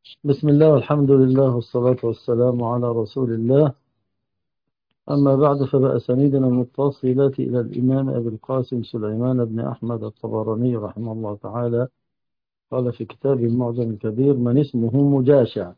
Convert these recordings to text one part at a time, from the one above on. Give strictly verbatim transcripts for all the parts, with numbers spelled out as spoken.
بسم الله والحمد لله والصلاة والسلام على رسول الله. أما بعد، فبأسانيدنا المتصلة إلى الإمام أبي القاسم سليمان بن أحمد الطبراني رحمه الله تعالى قال في كتاب المعجم الكبير: من اسمه مجاشع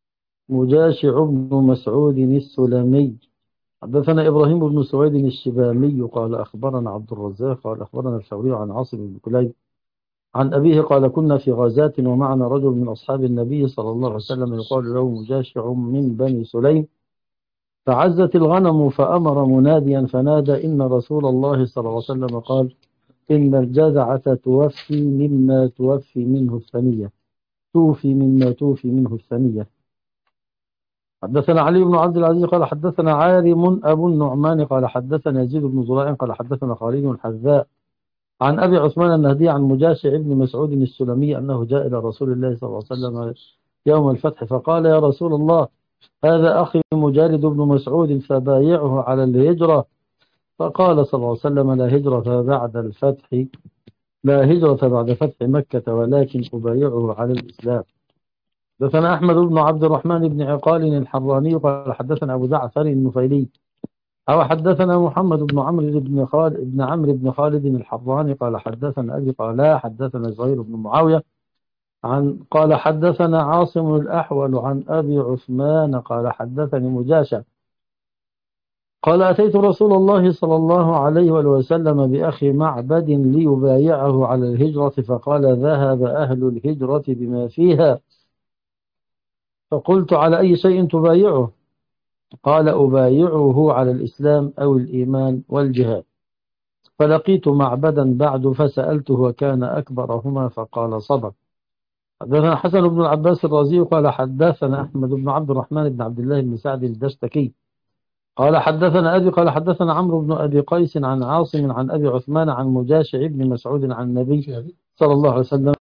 مجاشع بن مسعود السلمي. حدثنا إبراهيم بن سويد الشبامي قال أخبرنا عبد الرزاق قال أخبرنا الثوري عن عاصم بن كليب عن أبيه قال: كنا في غزاة ومعنا رجل من أصحاب النبي صلى الله عليه وسلم يقال له مجاشع من بني سليم، فعزت الغنم فأمر مناديا فنادى: إن رسول الله صلى الله عليه وسلم قال: إن الجزعة توفي مما توفي منه الثنية توفي مما توفي منه الثنية. حدثنا علي بن عبد العزيز قال حدثنا عارم أبو النعمان قال حدثنا يزيد بن زريع قال حدثنا خالد الحذاء عن أبي عثمان النهدي عن مجاشع بن مسعود السلمي أنه جاء إلى رسول الله صلى الله عليه وسلم يوم الفتح فقال: يا رسول الله، هذا أخي مجالد بن مسعود فبايعه على الهجرة. فقال صلى الله عليه وسلم: لا هجرة بعد الفتح لا هجرة بعد فتح مكة، ولكن أبايعه على الإسلام. حدثنا أحمد بن عبد الرحمن بن عقال الحراني قال حدثنا أبو جعفر النفيلي أو حدثنا محمد بن عمرو بن خالد بن عمرو بن خالد الحراني قال حدثنا أبي قال حدثنا زهير بن معاوية عن قال حدثنا عاصم الأحول عن أبي عثمان قال حدثني مجاشع قال: أتيت رسول الله صلى الله عليه وسلم بأخي معبد ليبايعه على الهجرة، فقال: ذهب أهل الهجرة بما فيها. فقلت: على أي شيء تبايعه؟ قال: أبايعه على الإسلام أو الإيمان والجهاد. فلقيت معبدا بعد فسألته وكان أكبرهما فقال: صدق. حدثنا حسن بن العباس الرازي قال حدثنا أحمد بن عبد الرحمن بن عبد الله بن سعد الدشتكي قال حدثنا أبي قال حدثنا عمرو بن أبي قيس عن عاصم عن أبي عثمان عن مجاشع بن مسعود عن النبي صلى الله عليه وسلم.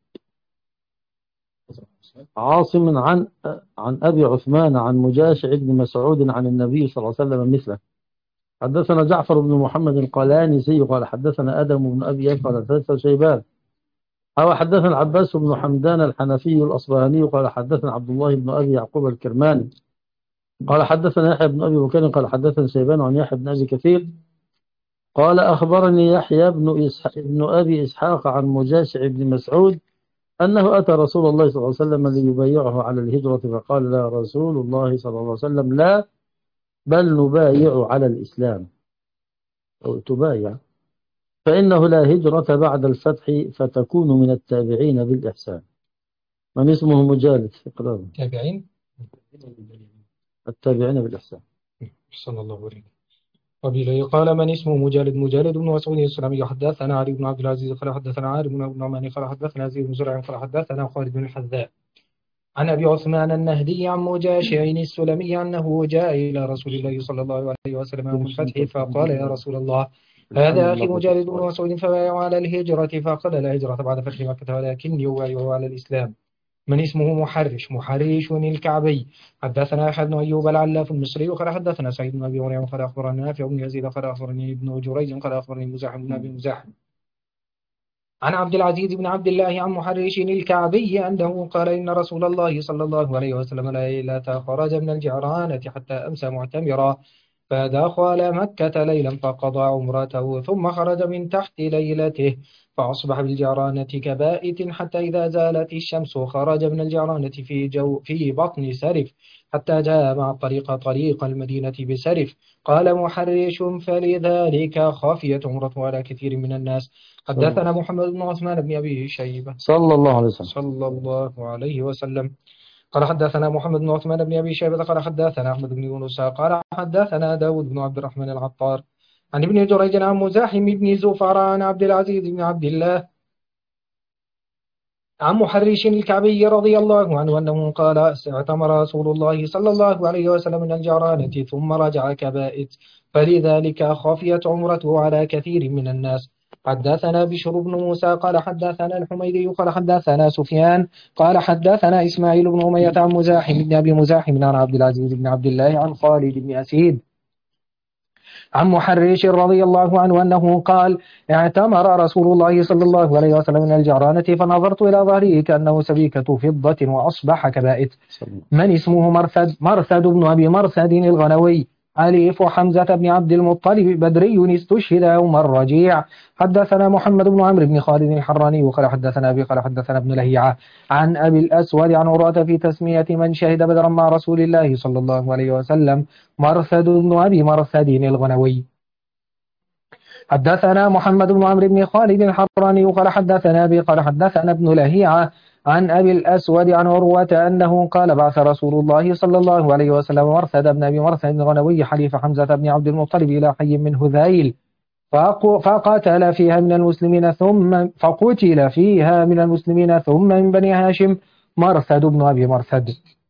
عاصم عن عن أبي عثمان عن مجاشع بن مسعود عن النبي صلى الله عليه وسلم مثله. حدثنا جعفر بن محمد القلانسي قال حدثنا آدم بن أبي يحيى قال حدثنا شيبان أو حدثنا العباس بن حمدان الحنفي الأصبهاني قال حدثنا عبد الله بن أبي يعقوب الكرماني قال حدثنا يحيى بن أبي بكر قال حدثنا شيبان عن يحيى بن أبي كثير قال أخبرني يحيى بن, إسحاق بن أبي إسحاق عن مجاشع بن مسعود أنه أتى رسول الله صلى الله عليه وسلم ليبايعه على الهجرة، فقال: لا رسول الله صلى الله عليه وسلم: لا، بل نبايع على الإسلام أو تبايع، فإنه لا هجرة بعد الفتح فتكون من التابعين بالإحسان. من اسمه مجالد في قرابة تابعين التابعين بالإحسان. صلى الله عليه وسلم. قال: من اسمه مجالد مجالد بن مسعود السلمي. حدثنا علي بن عبد العزيز قال حدثنا عارم بن أبي نعمان قال حدثنا زيد بن زرع قال حدثنا خالد بن الحذاء عن أبي عثمان النهدي عن مجاشع السلمي أنه جاء إلى رسول الله صلى الله عليه وسلم يوم الفتح فقال: يا رسول الله، هذا أخي مجالد بن مسعود فبايع على الهجرة. فقال: لا هجرة بعد فتح مكة، ولكني أبايع على الإسلام. من اسمه محرش محريش الكعبي. حدثنا أحد بن أيوب العلاف المصري قال حدثنا سعيد بن أبي مريم قال أخبرنا نافع بن يزيد قال أخبرني ابن جريج قال أخبرني مزاحم بن أبي مزاحم عن عبد العزيز بن عبد الله عن محرش الكعبي أنه قال: إن رسول الله صلى الله عليه وسلم ليلة خرج من الجعرانة حتى أمسى معتمرا، فدخل مكة ليلا فقضى عمرته، ثم خرج من تحت ليلته فأصبح بالجعرانة كبائت، حتى إذا زالت الشمس خرج من الجعرانة في, جو في بطن سرف حتى جاء مع الطريق طريق المدينة بسرف. قال محرش: فلذلك خافيت عمرته على كثير من الناس. حدثنا محمد بن عثمان بن أبي شيبة صلى الله عليه وسلم صلى الله عليه وسلم قال حدثنا محمد بن عثمان بن أبي شيبة قال حدثنا أحمد بن يونس قال حدثنا داود بن عبد الرحمن العطار عن ابن جريج عن مزاحم بن زفر عن عبد العزيز بن عبد الله عن محرش الكعبي رضي الله عنه أنه قال: اعتمر رسول الله صلى الله عليه وسلم من الجعرانة ثم رجع كبائت، فلذلك خفيت عمرته على كثير من الناس. حدثنا بشر بن موسى قال حدثنا الحميدي قال حدثنا سفيان قال حدثنا إسماعيل بن أمية عن مزاحم بن أبي مزاحم عن عبد العزيز بن عبد الله عن خالد بن أسيد عن محرش رضي الله عنه أنه قال اعتمر رسول الله صلى الله عليه وسلم من الجعرانة فنظرت إلى ظهره كأنه سبيكة فضة وأصبح كبائت. من اسمه مرثد مرثد بن أبي مرثد الغنوي حليف حمزة بن عبد المطلب بدري استشهد يوم الرجيع. حدثنا محمد بن عمرو بن خالد الحراني وقال حدثنا أبي قال حدثنا ابن لهيعة عن أبي الأسود عن عروة في تسمية من شهد بدرا مع رسول الله صلى الله عليه وسلم مرثد بن أبي مرثد الغنوي. حدثنا محمد بن عمرو بن خالد الحراني وقال حدثنا أبي قال حدثنا ابن لهيعة عن أبي الأسود عن عروة أنه قال بعث رسول الله صلى الله عليه وسلم مرثد بن أبي مرثد الغنوي حليف حمزة بن عبد المطلب إلى حي من هذيل فقاتل فيها من المسلمين ثم فقتل فيها من المسلمين ثم من بني هاشم مرثد بن أبي مرثد.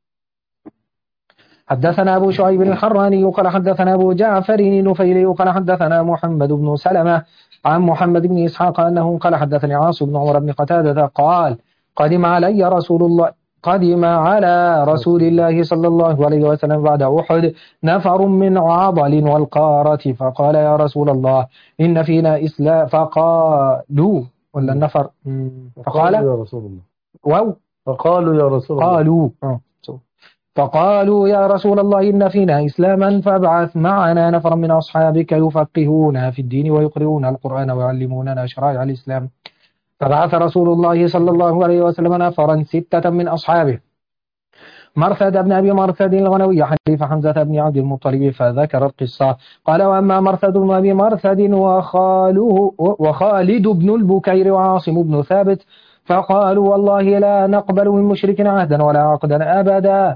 حدثنا أبو شعيب الحراني قال حدثنا أبو جعفر النفيلي قال حدثنا محمد بن سلمة عن محمد بن إسحاق أنه قال حدثني عاص بن عمر بن قتادة قال قدم علي رسول الله قدم على رسول الله صلى الله عليه وسلم بعد أحد نفر من عضل والقارة فقال يا رسول الله إن فينا إسلام فقالوا ولا النفر فقال يا رسول الله واو فقالوا يا رسول الله قالوا فقالوا يا رسول الله إن فينا إسلاما فابعث معنا نفرا من أصحابك يفقهون في الدين ويقرؤون القرآن ويعلموننا شرائع الإسلام. فبعث رسول الله صلى الله عليه وسلم نفرا ستة من أصحابه مرثد بن أبي مرثد الغنوي حليف حمزة بن عبد المطلب فذكر القصة. قال وأما مرثد بن أبي مرثد وخاله وخالد بن البكير وعاصم بن ثابت فقالوا والله لا نقبل من مشرك عهدا ولا عقدا أبدا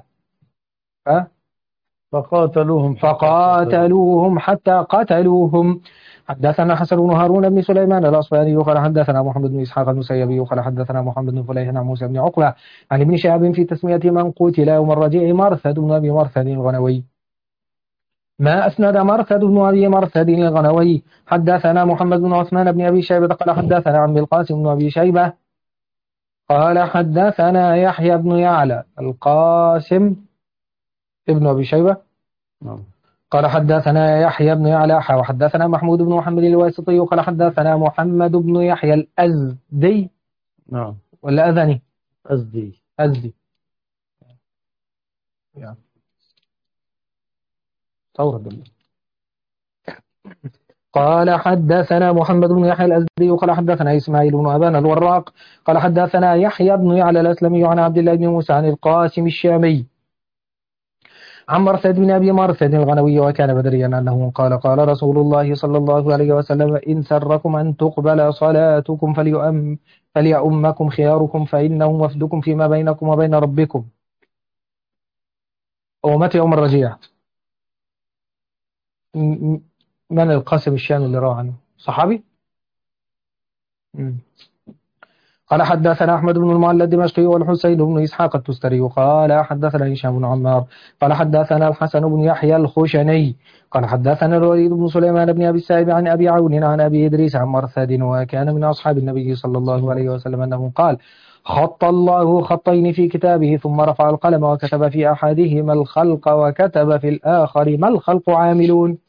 فقاتلوهم فقاتلوهم حتى قتلوهم. حدثنا حسن بن هارون بن سليمان الأصفهاني قال حدثنا محمد بن إسحاق المسيبي قال حدثنا محمد بن فليح عن موسى بن عقبة عن ابن شهاب في تسمية من قتل يوم الرجيع مرثد بن أبي مرثد الغنوي. ما أسند مرثد بن أبي مرثد الغنوي. حدثنا محمد بن عثمان بن أبي شيبة قال حدثنا عن القاسم بن أبي شيبة قال حدثنا يحيى بن يعلى القاسم ابن أبي شيبة نعم. قال حدثنا يحيى بن يعلى وحدثنا محمود بن محمد الواسطي قال حدثنا محمد بن يحيى الأزدي نعم ولا أذني أزدي أزدي طورد. قال حدثنا محمد بن يحيى الأزدي قال حدثنا إسماعيل بن أبان الوراق قال حدثنا يحيى بن يعلى الأسلمي عن عبد الله بن موسى عن القاسم الشامي عن مرثد بن أبي مرثد الغنوي وكان بدريا أنه قال قال رسول الله صلى الله عليه وسلم إن سركم أن تقبل صلاتكم فليؤم فليؤمكم خياركم فإنه وفدكم فيما بينكم وبين ربكم. ومتى يوم الرجيع من القاسم الشامي اللي روى عنه صحابي؟ قال حدثنا أحمد بن المعلى الدمشقي والحسين بن إسحاق التستري قال حدثنا هشام بن عمار قال حدثنا الحسن بن يحيى الخشني قال حدثنا الوليد بن سليمان بن أبي السائب عن أبي عون عن أبي إدريس عن مرثد وكان من أصحاب النبي صلى الله عليه وسلم أنه قال خط الله خطين في كتابه ثم رفع القلم وكتب في أحدهما الخلق وكتب في الآخر ما الخلق عاملون.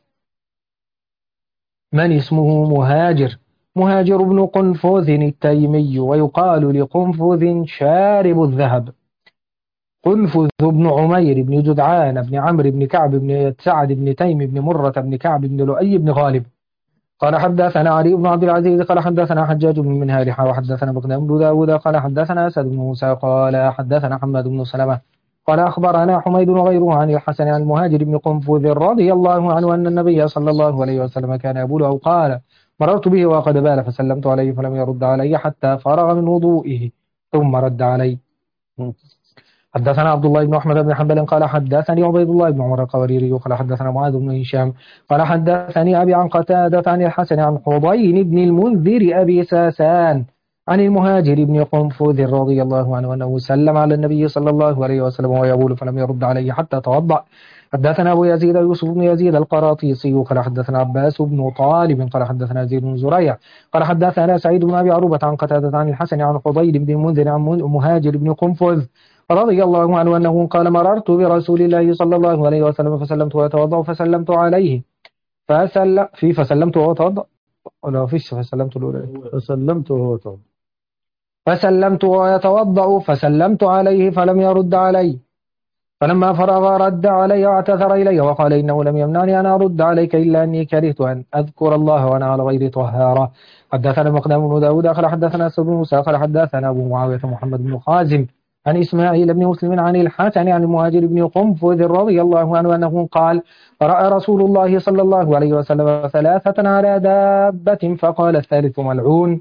من اسمه مهاجر مهاجر بن قنفذ التيمي ويقال لقنفذ شارب الذهب. قنفذ بن عمير بن جدعان بن عمرو بن كعب بن سعد بن تيم بن مرة بن كعب بن لؤي بن غالب. قال حدثنا علي بن عبد العزيز قال حدثنا حجاج بن منهال وحدثنا بغداد بن داود قال حدثنا أسد بن موسى قال حدثنا حماد بن سلمة قال أخبرنا حميد وغيره عن الحسن عن المهاجر بن قنفذ رضي الله عنه أن النبي صلى الله عليه وسلم كان يقول أو قال مررت به وقد بال فسلمت عليه فلم يرد علي حتى فرغ من وضوئه ثم رد علي. حدثنا عبد الله بن أحمد بن حنبل قال حدثني عبيد الله بن عمر القواريري قال حدثنا معاذ بن هشام قال حدثني أبي عن قتادة عن الحسن عن حضين بن المنذر أبي ساسان عن المهاجر بن قنفذ رضي الله عنه أنه سلم على النبي صلى الله عليه وسلم ويقول فلم يرد عليه حتى توضأ. حدثنا أبو يزيد يوسف بن يزيد القراطيسي قال حدثنا عباس بن طالب قال حدثنا زيد بن زريع قال حدثنا سعيد بن أبي عروبة عن قتادة عن الحسن عن حضين بن المنذر عن مهاجر بن قنفذ رضي الله عنه أنه قال مررت برسول الله صلى الله عليه وسلم فسلمت ويتوضأ فسلمت عليه فسل في فسلمت وهو توضأ ولا فيش فسلمت الأولى؟ فسلمت وهو توضأ. فسلمت وهو يتوضأ فسلمت عليه فلم يرد علي، فلما فرغ رد علي واعتذر إلي وقال إنه لم يمنعني أن أرد عليك إلا أني كرهت أن أذكر الله وأنا على غير طهارة. حدثنا مقدام بن داود قال حدثنا أسد بن موسى قال حدثنا أبو معاوية محمد بن خازم عن إسماعيل بن مسلم عن الحسن عن المهاجر بن قنفذ رضي الله عنه أنه قال رأى رسول الله صلى الله عليه وسلم ثلاثة على دابة فقال الثالث ملعون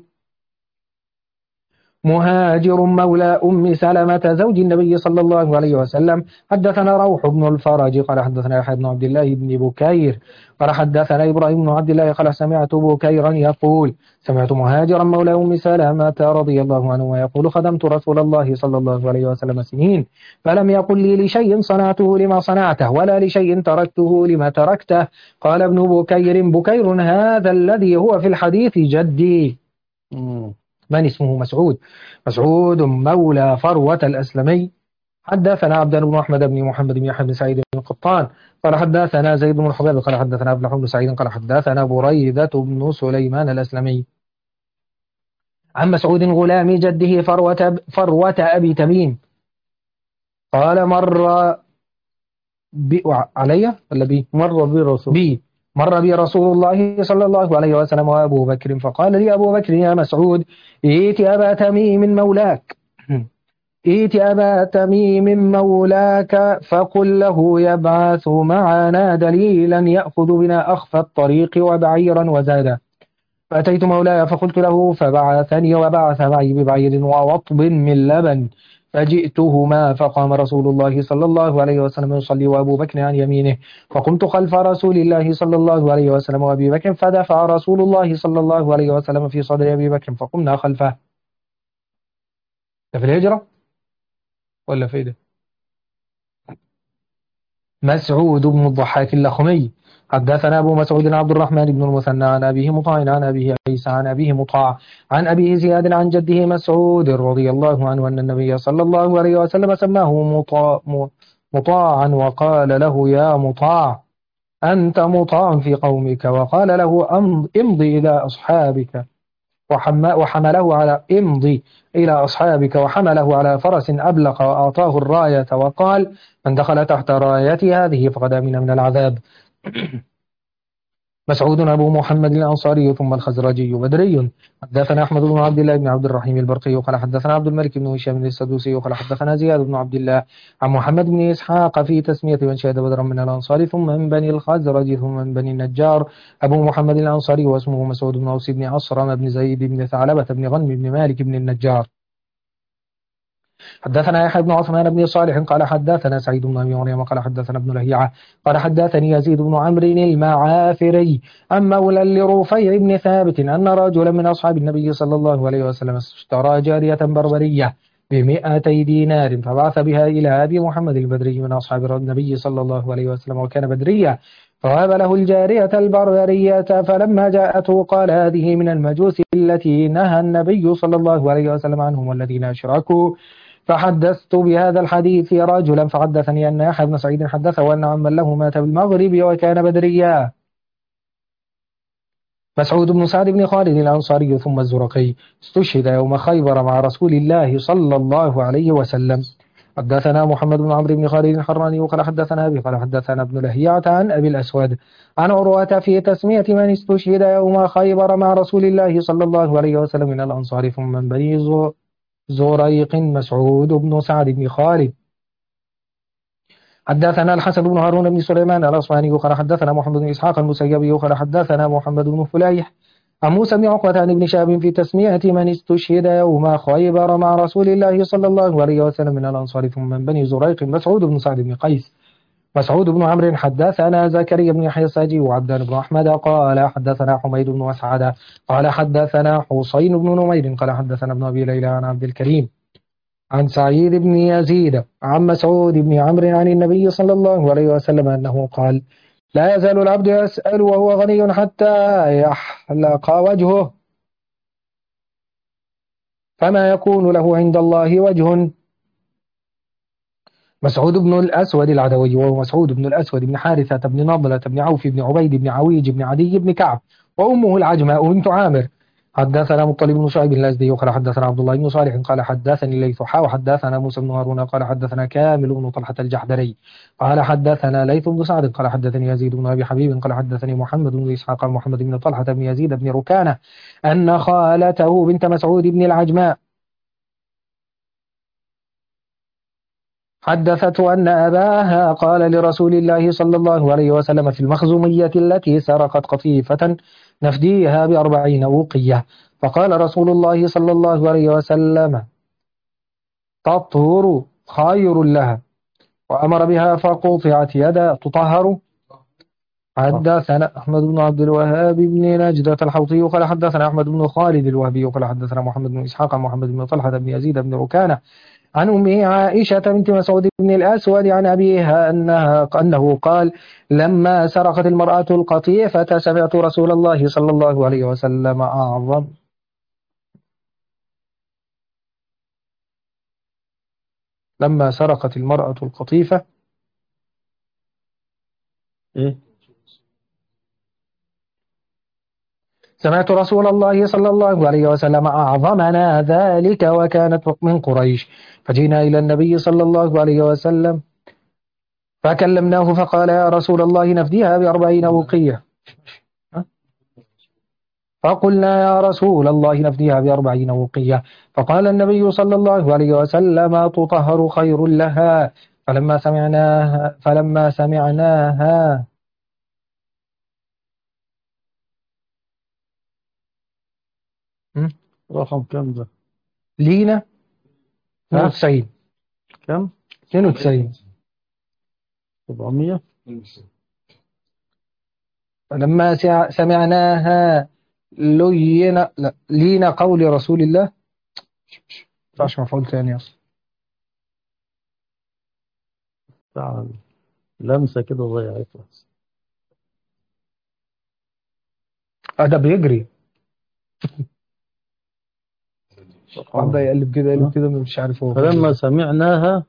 مهاجر مولى أم سلمة زوج النبي صلى الله عليه وسلم. حدثنا روح بن الفرج قال حدثنا يحيى بن عبد الله بن بكير قال حدثنا إبراهيم بن عبد الله قال سمعت بكيرا يقول سمعت مهاجرا مولى أم سلمة رضي الله عنه ويقول خدمت رسول الله صلى الله عليه وسلم سنين فلم يقل لي لشيء صنعته لما صنعته ولا لشيء تركته لما تركته. قال ابن بكير بكير هذا الذي هو في الحديث جدي. مم. من اسمه مسعود مسعود مولى فروة الأسلمي. حدثنا عبدان بن أحمد بن محمد بن يحيى بن سعيد بن القطان قال حدثنا زيد بن الحباب قال حدثنا أبلح بن سعيد قال حدثنا بريدة بن سليمان الأسلمي عن مسعود غلام جده فروة, فروة أبي تميم قال مر بي علي ولا بي مر بي رسول بي مر بي رسول الله صلى الله عليه وسلم وأبو بكر فقال لي أبو بكر يا مسعود ائت أبا تميم مولاك ائت أبا تميم مولاك فقل له يبعث معنا دليلا يأخذ بنا أخفى الطريق وبعيرا وزادا. فأتيت مولاي فقلت له فبعثني وبعث معي ببعير ووطب من لبن فجئتهما فقام رسول الله صلى الله عليه وسلم يصلي وأبو بكر عن يمينه فقمت خلف رسول الله صلى الله عليه وسلم وأبي بكر فدفع رسول الله صلى الله عليه وسلم في صدر أبي بكر فقمنا خلفه. ده في الهجرة ولا في ده؟ مسعود بن الضحاك اللخمي حدثنا أبو مسعود عبد الرحمن بن المثنى عن أبيه مطاع عن أبيه عيسى عن أبيه مطاع عن أبيه زياد عن جده مسعود رضي الله عنه أن النبي صلى الله عليه وسلم سماه مطاع مطاعا وقال له يا مطاع أنت مطاع في قومك وقال له امضي إلى أصحابك وحمله على امضي إلى أصحابك وحمله على فرس أبلق وأعطاه الراية وقال من دخل تحت رايتي هذه فقد أمن من العذاب. مسعود أبو محمد الأنصاري ثم الخزرجي بدري. حدثنا أحمد بن عبد الله بن عبد الرحيم البرقي قال حدثنا عبد الملك بن هشام السدوسي قال حدثنا زياد بن عبد الله عن محمد بن إسحاق في تسمية من شهد بدرا من الأنصار ثم من بني الخزرج ثم من بني النجار أبو محمد الأنصاري واسمه مسعود بن أوس بن عصرم بن زيد بن ثعلبة بن غنم بن مالك بن النجار. حدثنا يحيى بن عثمان بن صالح قال حدثنا سعيد بن أبي مريم قال حدثنا ابن لهيعة قال حدثني يزيد بن عمرو المعافري عن مولى لرفيع بن ثابت أن رجلا من أصحاب النبي صلى الله عليه وسلم اشترى جارية بربرية بمئتي دينار فبعث بها إلى أبي محمد البدري من أصحاب النبي صلى الله عليه وسلم وكان بدريا فوهب له الجارية البربرية فلما جاءته قال هذه من المجوس التي نهى النبي صلى الله عليه وسلم عنهم والذين أشركوا. فحدثت بهذا الحديث رجلا فحدثني أن يحيى بن سعيد حدثه وأن عما له مات بالمغرب وكان بدريا. مسعود بن سعد بن خالد الأنصاري ثم الزرقي استشهد يوم خيبر مع رسول الله صلى الله عليه وسلم. حدثنا محمد بن عمرو بن خالد الحراني وقال حدثنا أبي قال حدثنا ابن لهيعة عن أبي الأسود عن عروة في تسمية من استشهد يوم خيبر مع رسول الله صلى الله عليه وسلم من الأنصار ثم من بني زريق مسعود بن سعد بن خالد. حدثنا الحسن بن هارون بن سليمان الأصفهاني قال حدثنا محمد بن إسحاق المسيبي قال حدثنا محمد بن فليح عن موسى بن عقبة عن ابن شهاب في تسمية من استشهد يوم خيبر مع رسول الله صلى الله عليه وسلم من الأنصار ثم من بني زريق مسعود بن سعد بن قيس. مسعود بن عمرو حدثنا زكريا بن يحيى الساجي وعبدان بن أحمد قال حدثنا حميد بن مسعد قال حدثنا حسين بن نمير قال حدثنا ابن أبي ليلى عن عبد الكريم عن سعيد بن يزيد عن مسعود بن عمرو عن النبي صلى الله عليه وسلم أنه قال لا يزال العبد يسأل وهو غني حتى يحلق وجهه فما يكون له عند الله وجه مسعود بن الأسود العدوي، وهو مسعود بن الأسود بن حارثة بن نضلة بن عوف بن عبيد بن عويج بن عدي بن كعب، وأمه العجماء بنت عامر. حدثنا مطلب بن شعيب الأزدي قال حدثنا عبد الله بن صالح قال حدثني الليث حا وحدثنا موسى بن هارون قال حدثنا كامل بن طلحة الجحدري قال حدثنا ليث بن سعد قال حدثني يزيد بن أبي حبيب قال حدثني محمد بن إسحاق محمد بن طلحة بن يزيد بن ركانة أن خالته بنت مسعود بن العجماء حدثته أن أباها قال لرسول الله صلى الله عليه وسلم في المخزومية التي سرقت قطيفة نفديها بأربعين وقية، فقال رسول الله صلى الله عليه وسلم تطهر خير لها، وأمر بها فقطعت يدا تطهر. حدثنا أحمد بن عبد الوهاب بن نجدة الحوطي قال حدثنا أحمد بن خالد الوهبي قال حدثنا محمد بن إسحاق محمد بن طلحة بن يزيد بن ركانة عن أمه عائشة بنت مسعود بن الأسود عن أبيها أنها أنه قال لما سرقت المرأة القطيفة سمعت رسول الله صلى الله عليه وسلم أعظم لما سرقت المرأة القطيفة إيه؟ سمعت رسول الله صلى الله عليه وسلم أعظمنا ذلك وكانت من قريش، فجينا إلى النبي صلى الله عليه وسلم فكلمناه فقال يا رسول الله نفديها بأربعين وقية، فقلنا يا رسول الله نفديها بأربعين وقية، فقال النبي صلى الله عليه وسلم تطهر خير لها. فلما سمعناها فلما سمعناها م? رقم كم ده؟ لينا اثنين وتسعين كم؟ اثنين وتسعين سبعمية. فلما سع- سمعناها لينا لا لينا قول رسول الله مش مفعول ثاني أصلا تعال لمسة كده ضيعتها. آه، ده بيجري سبحان واحد الله. يقلب كده يقلب ها؟ كده مش عارف هو فين فلما بالظبط. سمعناها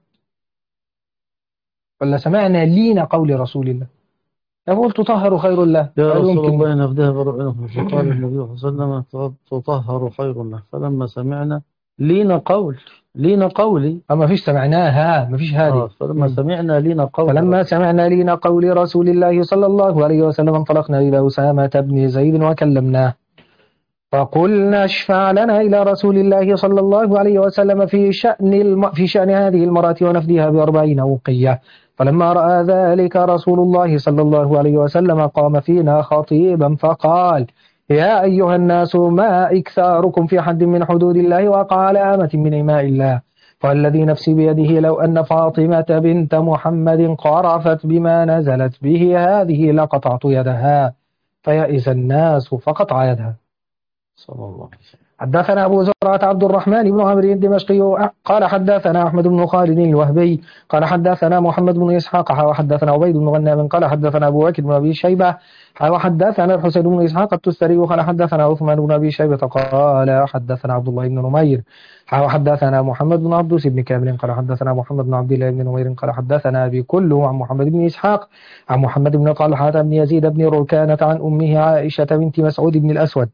ولا سمعنا لينا قول رسول الله يقول تطهر خير الله، يا قال رسول يمكن الله نفديها بربعين، فقال النبي صلى الله عليه وسلم تطهر خير له. فلما سمعنا لينا قول لينا قولي أما فيش سمعناها ما فيش آه هذه. فلما مم. سمعنا لينا قول فلما رسول. سمعنا لينا قول رسول الله صلى الله عليه وسلم انطلقنا إلى أسامة بن زيد وكلمناه فقلنا اشفع لنا إلى رسول الله صلى الله عليه وسلم في شأن الم... في شأن هذه المرأة ونفديها بأربعين وقية. فلما رأى ذلك رسول الله صلى الله عليه وسلم قام فينا خطيبا فقال يا أيها الناس ما إكثاركم في حد من حدود الله وقع على أمة من إماء الله، والذي نفسي بيده لو أن فاطمة بنت محمد قرفت بما نزلت به هذه لقطعت يدها، فيئس الناس فقطع يدها. صلى الله عليه وسلم. حدثنا أبو زرعة عبد الرحمن بن عمرو الدمشقي قال حدثنا أحمد بن خالد الوهبي قال حدثنا محمد بن إسحاق وحدثنا عبيد بن غنام قال حدثنا أبو بكر بن أبي شيبة وحدثنا الحسين بن إسحاق التستري قال حدثنا عثمان بن أبي شيبة قال حدثنا عبد الله بن نمير وحدثنا محمد بن عبدوس بن كامل قال حدثنا محمد بن عبد الله بن نمير قال حدثنا أبي كله عن محمد بن إسحاق عن محمد بن طلحة بن يزيد بن ركانة عن أمه عائشة بنت مسعود بن الأسود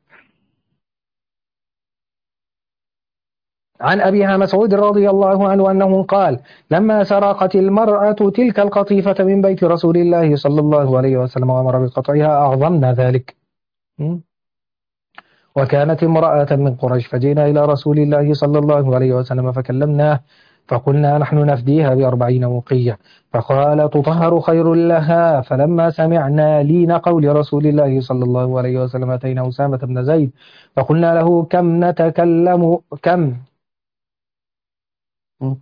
عن أبيها مسعود رضي الله عنه أنه قال لما سرقت المرأة تلك القطيفة من بيت رسول الله صلى الله عليه وسلم وأمر بقطعها أعظمنا ذلك، وكانت امرأة من قريش، فجينا إلى رسول الله صلى الله عليه وسلم فكلمناه فقلنا نحن نفديها بأربعين وقية، فقال تطهر خير لها. فلما سمعنا لين قول رسول الله صلى الله عليه وسلم أتينا أسامة بن زيد فقلنا له كم نتكلم كم م.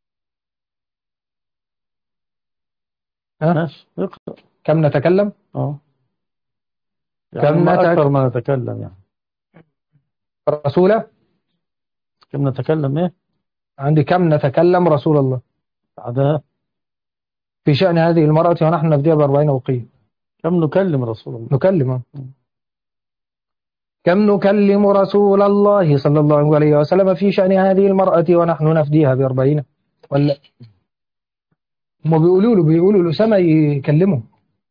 ها؟ ماشي اقرأ. كم نتكلم اه يعني كم ما نتك... أكثر ما نتكلم يعني رسوله كم نتكلم إيه عندي كم نتكلم رسول الله بعدها في شأن هذه المرأة ونحن نفديها بأربعين وقية. كم نكلم رسول الله نكلم كم نكلم رسول الله صلى الله عليه وسلم في شأن هذه المرأة ونحن نفديها بأربعين ولا هم بيقولوا له بيقولوا لأسامة يكلمه.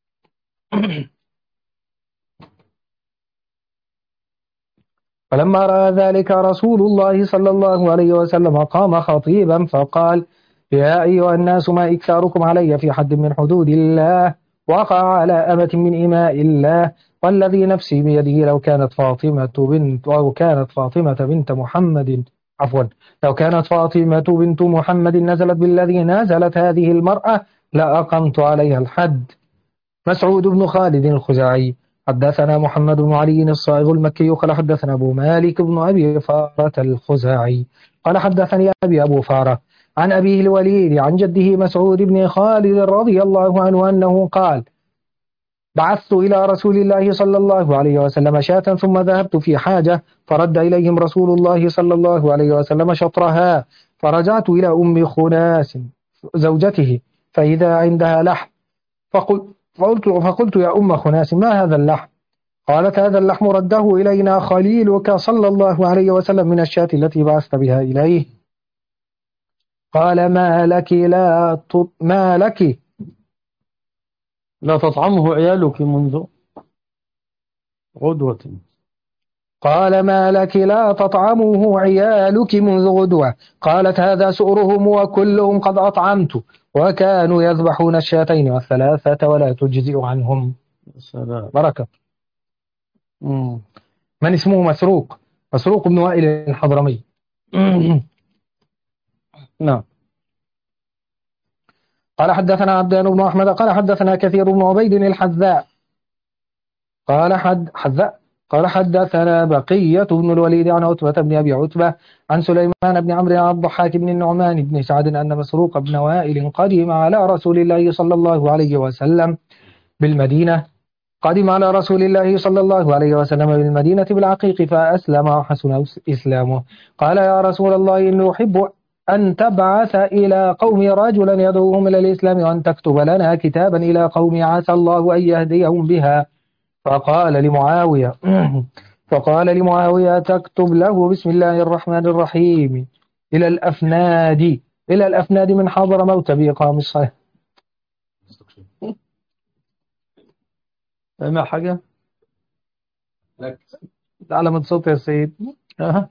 فلما رأى ذلك رسول الله صلى الله عليه وسلم قام خطيبا فقال: يا أيها الناس، ما إكثاركم علي في حد من حدود الله وقع على أمة من إماء الله، والذي نفسي بيده لو كانت فاطمة بنت أو كانت فاطمة بنت محمد عفوا لو كانت فاطمة بنت محمد نزلت بالذي نزلت هذه المرأة لأقمت عليها الحد. مسعود بن خالد الخزاعي حدثنا محمد بن علي الصائغ المكي قال حدثنا أبو مالك بن أبي فارة الخزاعي قال حدثني أبي أبو فارة عن أبيه الوليد عن جده مسعود بن خالد رضي الله عنه أنه قال: بعثت إلى رسول الله صلى الله عليه وسلم شاة ثم ذهبت في حاجة فرد إليهم رسول الله صلى الله عليه وسلم شطرها، فرجعت إلى أم خناس زوجته فإذا عندها لحم، فقلت فقلت, فقلت يا أم خناس ما هذا اللحم؟ قالت: هذا اللحم رده إلينا خليلك صلى الله عليه وسلم من الشاة التي بعثت بها إليه. قال: ما لك لا تط... ما لك لا تطعمه عيالك منذ غدوة. قال: ما لك لا تطعمه عيالك منذ غدوة. قالت: هذا سؤرهم وكلهم قد أطعمت. وكانوا يذبحون الشاتين والثلاثة ولا تجزئ عنهم. سلام. بركة. مم. من اسمه مسروق مسروق بن وائل الحضرمي. نعم. قال حدثنا عبدان بن أحمد قال حدثنا كثير بن عبيد الحذاء قال حد حذاء قال حدثنا بقية بن الوليد عن عتبة بن أبي عتبة عن سليمان بن عمرو عن الضحاك بن النعمان بن سعد أن مسروق بن وائل قدم على رسول الله صلى الله عليه وسلم بالمدينة قدم على رسول الله صلى الله عليه وسلم بالمدينة بالعقيق فأسلم وحسن إسلامه. قال: يا رسول الله، إني أحب أن تبعث إلى قوم رجلا يدعوهم إلى الإسلام وأن تكتب لنا كتابا إلى قوم عسى الله أن يهديهم بها. فقال لمعاوية فقال لمعاوية: تكتب له بسم الله الرحمن الرحيم إلى الأفناد إلى الأفناد من حضر موت بإقام الصلاة. ما حاجة على من صوت يا سيد. أه.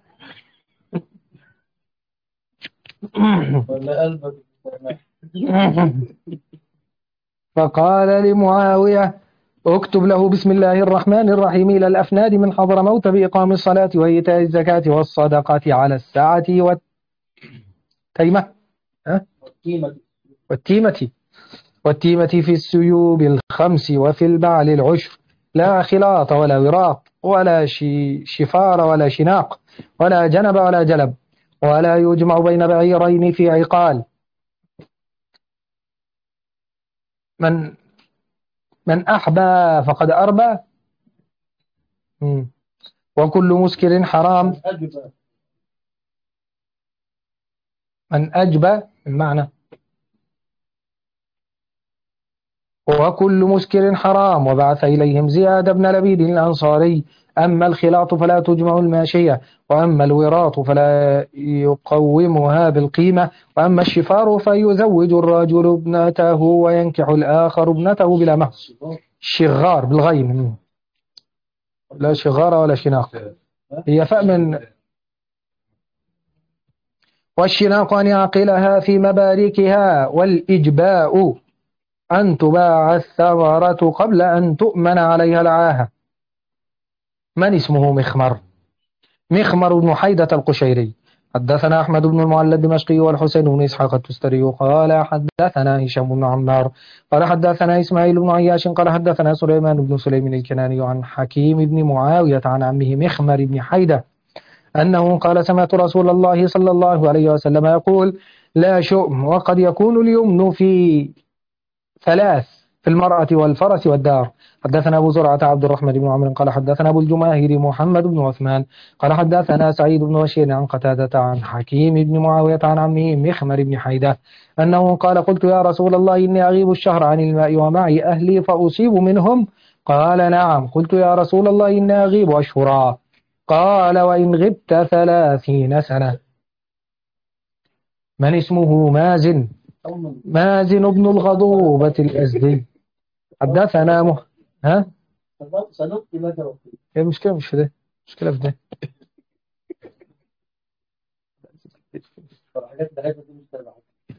فقال لمعاوية: اكتب له بسم الله الرحمن الرحيم إلى الأفناد من حضر موت بإقام الصلاة وإيتاء الزكاة والصدقة على الساعة والتيمة والتيمة والتيمة في السيوب الخمس وفي البعل العشر، لا خلاط ولا وراق ولا شفار ولا شناق ولا جنب ولا جلب، ولا يجمع بين بعيرين في عقال. من من أحبى فقد أربى. وكل مسكر حرام. من أجبى المعنى. وكل مسكر حرام. وبعث إليهم زياد بن لبيد الأنصاري: أما الخلاط فلا تجمع الماشية، وأما الوراط فلا يقومها بالقيمة، وأما الشفار فيزوج الرجل ابنته وينكح الآخر ابنته بلا مهر. الشغار بالغين، لا شغار ولا شناق، هي فأمن. والشناق أن يعقلها في مباركها، والإجباء أن تباع الثمرة قبل أن تؤمن عليها العاهة. من اسمه مخمر مخمر بن حيدة القشيري حدثنا أحمد بن المعلى الدمشقي والحسين بن إسحاق التستري قال حدثنا هشام بن عمار قال حدثنا إسماعيل بن عياش قال حدثنا سليمان بن سليم الكناني عن حكيم بن معاوية عن عمه مخمر بن حيدة أنه قال: سمعت رسول الله صلى الله عليه وسلم يقول: لا شؤم، وقد يكون اليمن في ثلاث: في المرأة والفرس والدار. حدثنا أبو زرعة عبد الرحمن بن عمرو قال حدثنا أبو الجماهير محمد بن عثمان قال حدثنا سعيد بن بشير عن قتادة عن حكيم بن معاوية عن عمه مخمر بن حيدة أنه قال: قلت يا رسول الله، إني أغيب الشهر عن الماء ومعي أهلي فأصيب منهم. قال: نعم. قلت يا رسول الله، إني أغيب أشهرا. قال: وإن غبت ثلاثين سنة. من اسمه مازن مازن بن الغضوبة الأزدي حدثنا مه... ها سنكتب لك وقتي. ايه المشكلة؟ مش في ده، مشكلة في ده. الحاجات بتاعتنا دي مش تبعك.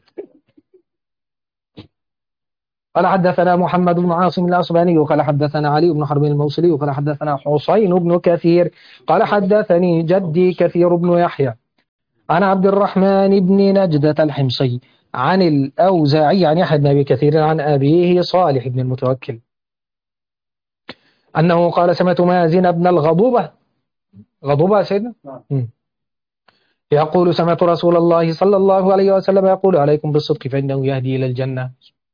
قال حدثنا محمد بن عاصم الأصبهاني قال حدثنا علي بن حرب الموصلي قال حدثنا حسين بن كثير قال حدثني جدي كثير بن يحيى عن عبد الرحمن بن نجدة الحمصي عن الأوزاعي عن يحيى بن أبي كثير عن أبيه صالح بن المتوكل أنه قال سمعت مازن بن الغضوبة، غضوبة يا سيدنا؟ نعم. يقول سمعت رسول الله صلى الله عليه وسلم يقول عليكم بالصدق فإنه يهدي إلى الجنة.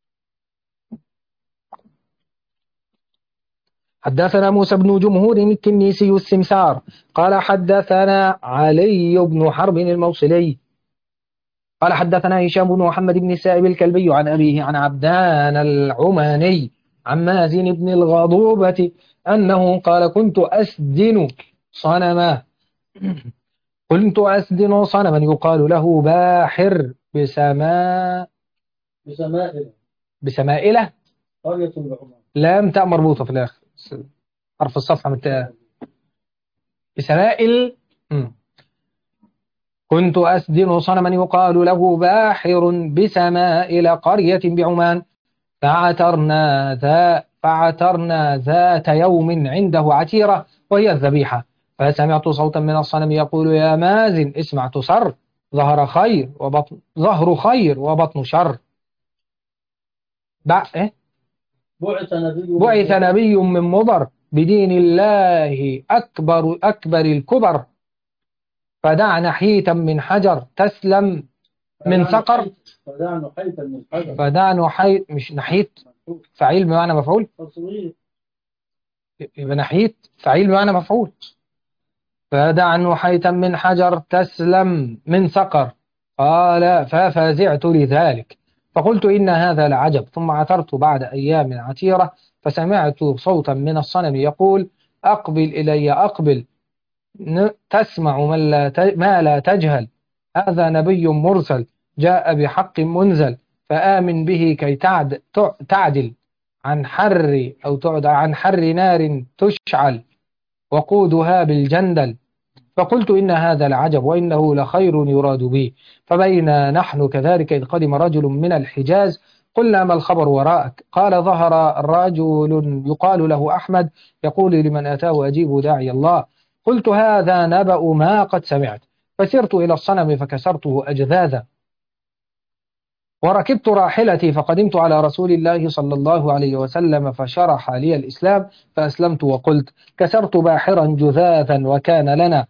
حدثنا موسى بن جمهور التنيسي السمسار قال حدثنا علي بن حرب الموصلي قال حدثنا هشام بن محمد بن السائب الكلبي عن أبيه عن عبدان العماني عن مازن بن الغضوبة أنه قال كنت أسدن صنما كنت أسدن صنما يقال له باحر بسماء بسمائل بسمائلة قرية بعمان. لام تاء مربوطة في الآخر، حرف الصفحة من تاء بسمائل. م. كنت أسدن صنما يقال له باحر بسمائل قرية بعمان فعترنا ذا فعترنا ذات يوم عنده عتيرة وهي الذبيحة فسمعت صوتا من الصنم يقول يا مازن اسمع تصر ظهر خير وبطن ظهر خير وبطن شر. بع... إيه؟ بعث نبي بعث نبي من مضر بدين الله أكبر أكبر الكبر فدع نحيتا من حجر تسلم من سقر. فدع نحيتا من حجر فدع نحيت مش نحيت فعيل بمعنى مفعول، تصوير يبقى نحيت فعيل بمعنى مفعول. فدع نحيتا من حجر تسلم من سقر قال ففزعت لذلك فقلت إن هذا لعجب ثم عثرت بعد أيام عتيرة فسمعت صوتا من الصنم يقول أقبل إلي أقبل تسمع من لا ما لا تجهل هذا نبي مرسل جاء بحق منزل فآمن به كي تعد تعدل عن حر أو تعد عن حر نار تشعل وقودها بالجندل. فقلت إن هذا لعجب وإنه لخير يراد به. فبينا نحن كذلك إذ قدم رجل من الحجاز قلنا ما الخبر وراءك؟ قال ظهر رجل يقال له أحمد يقول لمن أتاه أجيب داعي الله. قلت هذا نبأ ما قد سمعت فسرت إلى الصنم فكسرته أجذاذا وركبت راحلتي فقدمت على رسول الله صلى الله عليه وسلم فشرح لي الإسلام فأسلمت وقلت كسرت باحرا جذاذا وكان لنا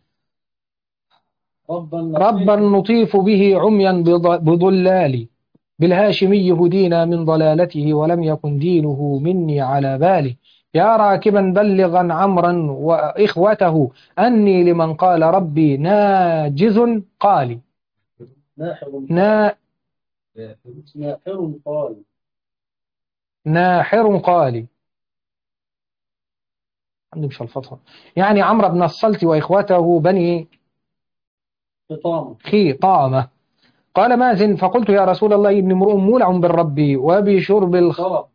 ربا نطيف به عميا بضلال بالهاشمي هدينا من ضلالته ولم يكن دينه مني على بالي يا راكبا بلغا عمرا وإخوته أني لمن قال ربي ناجز قالي نا ناحر قال ناحر قالي عندي مش الفترة يعني عمرو بن الصلت وإخوته بني خطامة خيطامة. قال مازن فقلت يا رسول الله إني امرؤ مولع بالرب وبشرب الخمر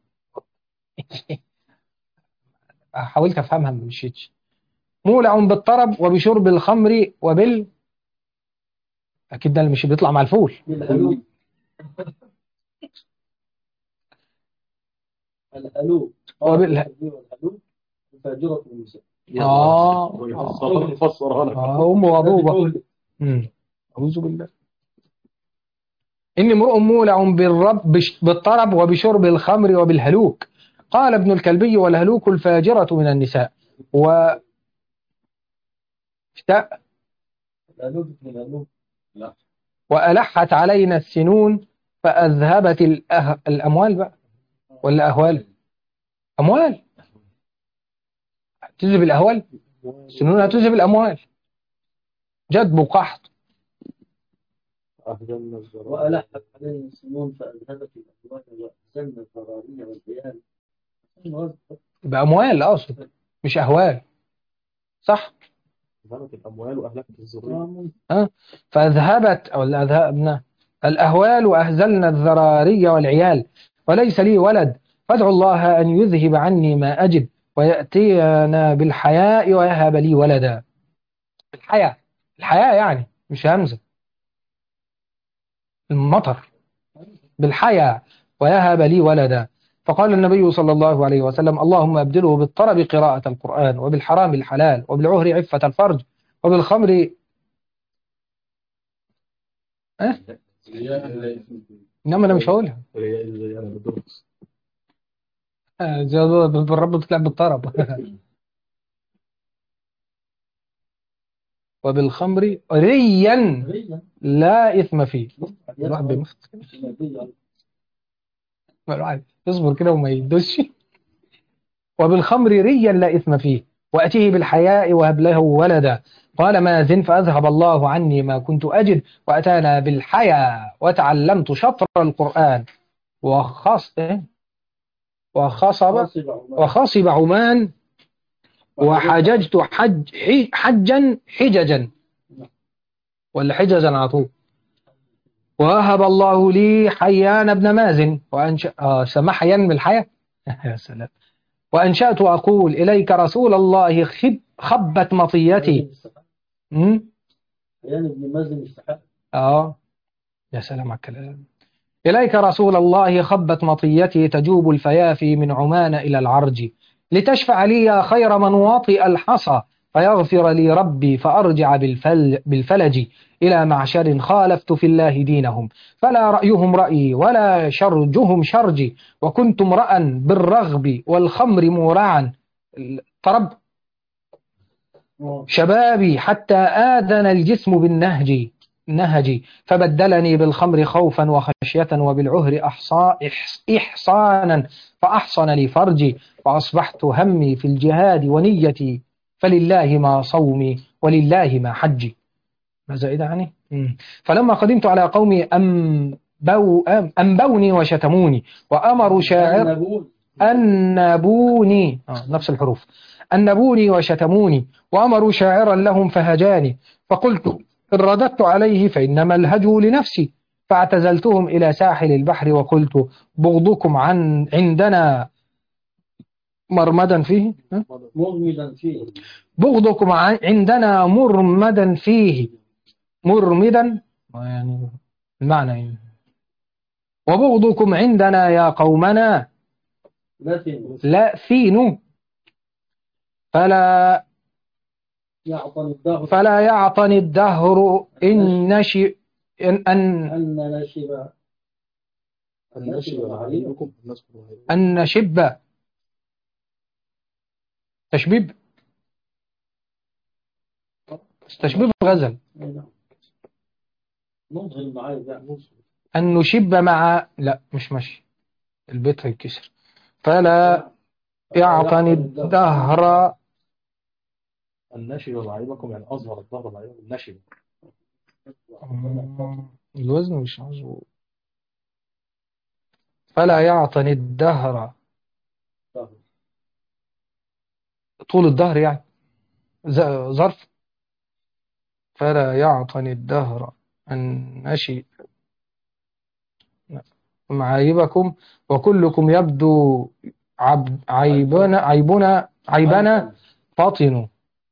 حاولت أفهمها ما مشيتش. مولع بالطرب وبشرب الخمر وبال أكيد ده اللي مش بيطلع مع الفول بالهلوب الهلوب وبال فاجرة النساء آه فصرها أم غضوبة. أعوذ بالله. إني امرؤ مولع بالرب بالطرب وبشرب الخمر وبالهلوك. قال ابن الكلبي والهلوك الفاجرة من النساء و وألحت علينا السنون فأذهبت الأه... الأموال بقى ولا أهوال أموال تذهب الأهوال السنون هتذهب الأموال جدب وقحط. وألحت علينا السنون فأذهبت الأموال وأحسن الضرارية والبيان بأموال أقصد مش أهوال صح. ذهبت الأموال وأهلكت الذرية أه؟ فأذهبت أو أذهبنا الأهوال أهزلنا الذراري والعيال وليس لي ولد، فادعوا الله أن يذهب عني ما أجد ويأتينا بالحياء ويهب لي ولدا. الحياء، الحياء يعني مش همزة، المطر، بالحياء ويهب لي ولدا. فقال النبي صلى الله عليه وسلم: اللهم أبدله بالطرب قراءة القرآن، وبالحرام الحلال، وبالعهر عفة الفرج، وبالخمر أه؟ إنما أنا مش هقولها. آه، زي بالرب بتلعب بالطرب. وبالخمر ريا لا إثم فيه. الواحد بيمخ، الواحد يصبر كده وما يدوسش. وبالخمر ريا لا إثم فيه، وأتيه بالحياء وهب له ولدا. قال مازن: فأذهب الله عني ما كنت أجد وأتانا بالحياء وتعلمت شطر القرآن وخص إيه؟ وخصب وخصب عمان وحججت حج حجا حججا ولا حججا على طول. ووهب الله لي حيان بن مازن وأنشأ آه سماه حيان من الحياة. يا سلام. وأنشأت أقول: إليك رسول الله خب خبت مطيتي. امم حيان بن مازن استحق. اه يا سلام على الكلام. إليك رسول الله خبت مطيتي تجوب الفيافي من عمان إلى العرج، لتشفع لي يا خير من واطئ الحصى، فيغفر لي ربي فأرجع بالفل بالفلج إلى معشر خالفت في الله دينهم، فلا رأيهم رأيي ولا شرجهم شرجي، وكنت امرأ بالرغب والخمر مورعا. طرب شبابي حتى آذن الجسم بالنهج نهجي، فبدلني بالخمر خوفا وخشية وبالعهر أحصا إحصانا فأحصن لي فرجي، فأصبحت همي في الجهاد ونيتي، فلله ما صومي ولله ما حجي. ماذا إذا يعني؟ مم. فلما قدمت على قومي أنبو أنبوني وشتموني وأمروا شاعر أنبوني آه نفس الحروف، أنبوني وشتموني وأمروا شاعرا لهم فهجاني، فقلت إن رددت عليه فإنما الهجو لنفسي، فاعتزلتهم إلى ساحل البحر وقلت بغضكم عن عندنا مرمدا فيه مرمدا فيه بغضكم عن عندنا مرمدا فيه مرمدا يعني المعنى يعني. وبغضكم عندنا يا قومنا لا فين، فلا يعطني الدهر فلا يعطني الدهر إن نشئ إن أن أن نشب أن نشب عليكم أن نشب تشبيب تشبيب غزل نظهر معايا أن نشب مع لا مش ماشي البيت هيتكسر. فلا يعطني الدهر النشب معيبكم يعني أظهر الظهر معيبكم النشب. الوزن مش مظبوط. فلا يعطني الدهر طول الدهر يعني ظرف. فلا يعطني الدهر أن نشئ معايبكم وكلكم يبدو عب عيبنا عيبنا عيبنا فاطن.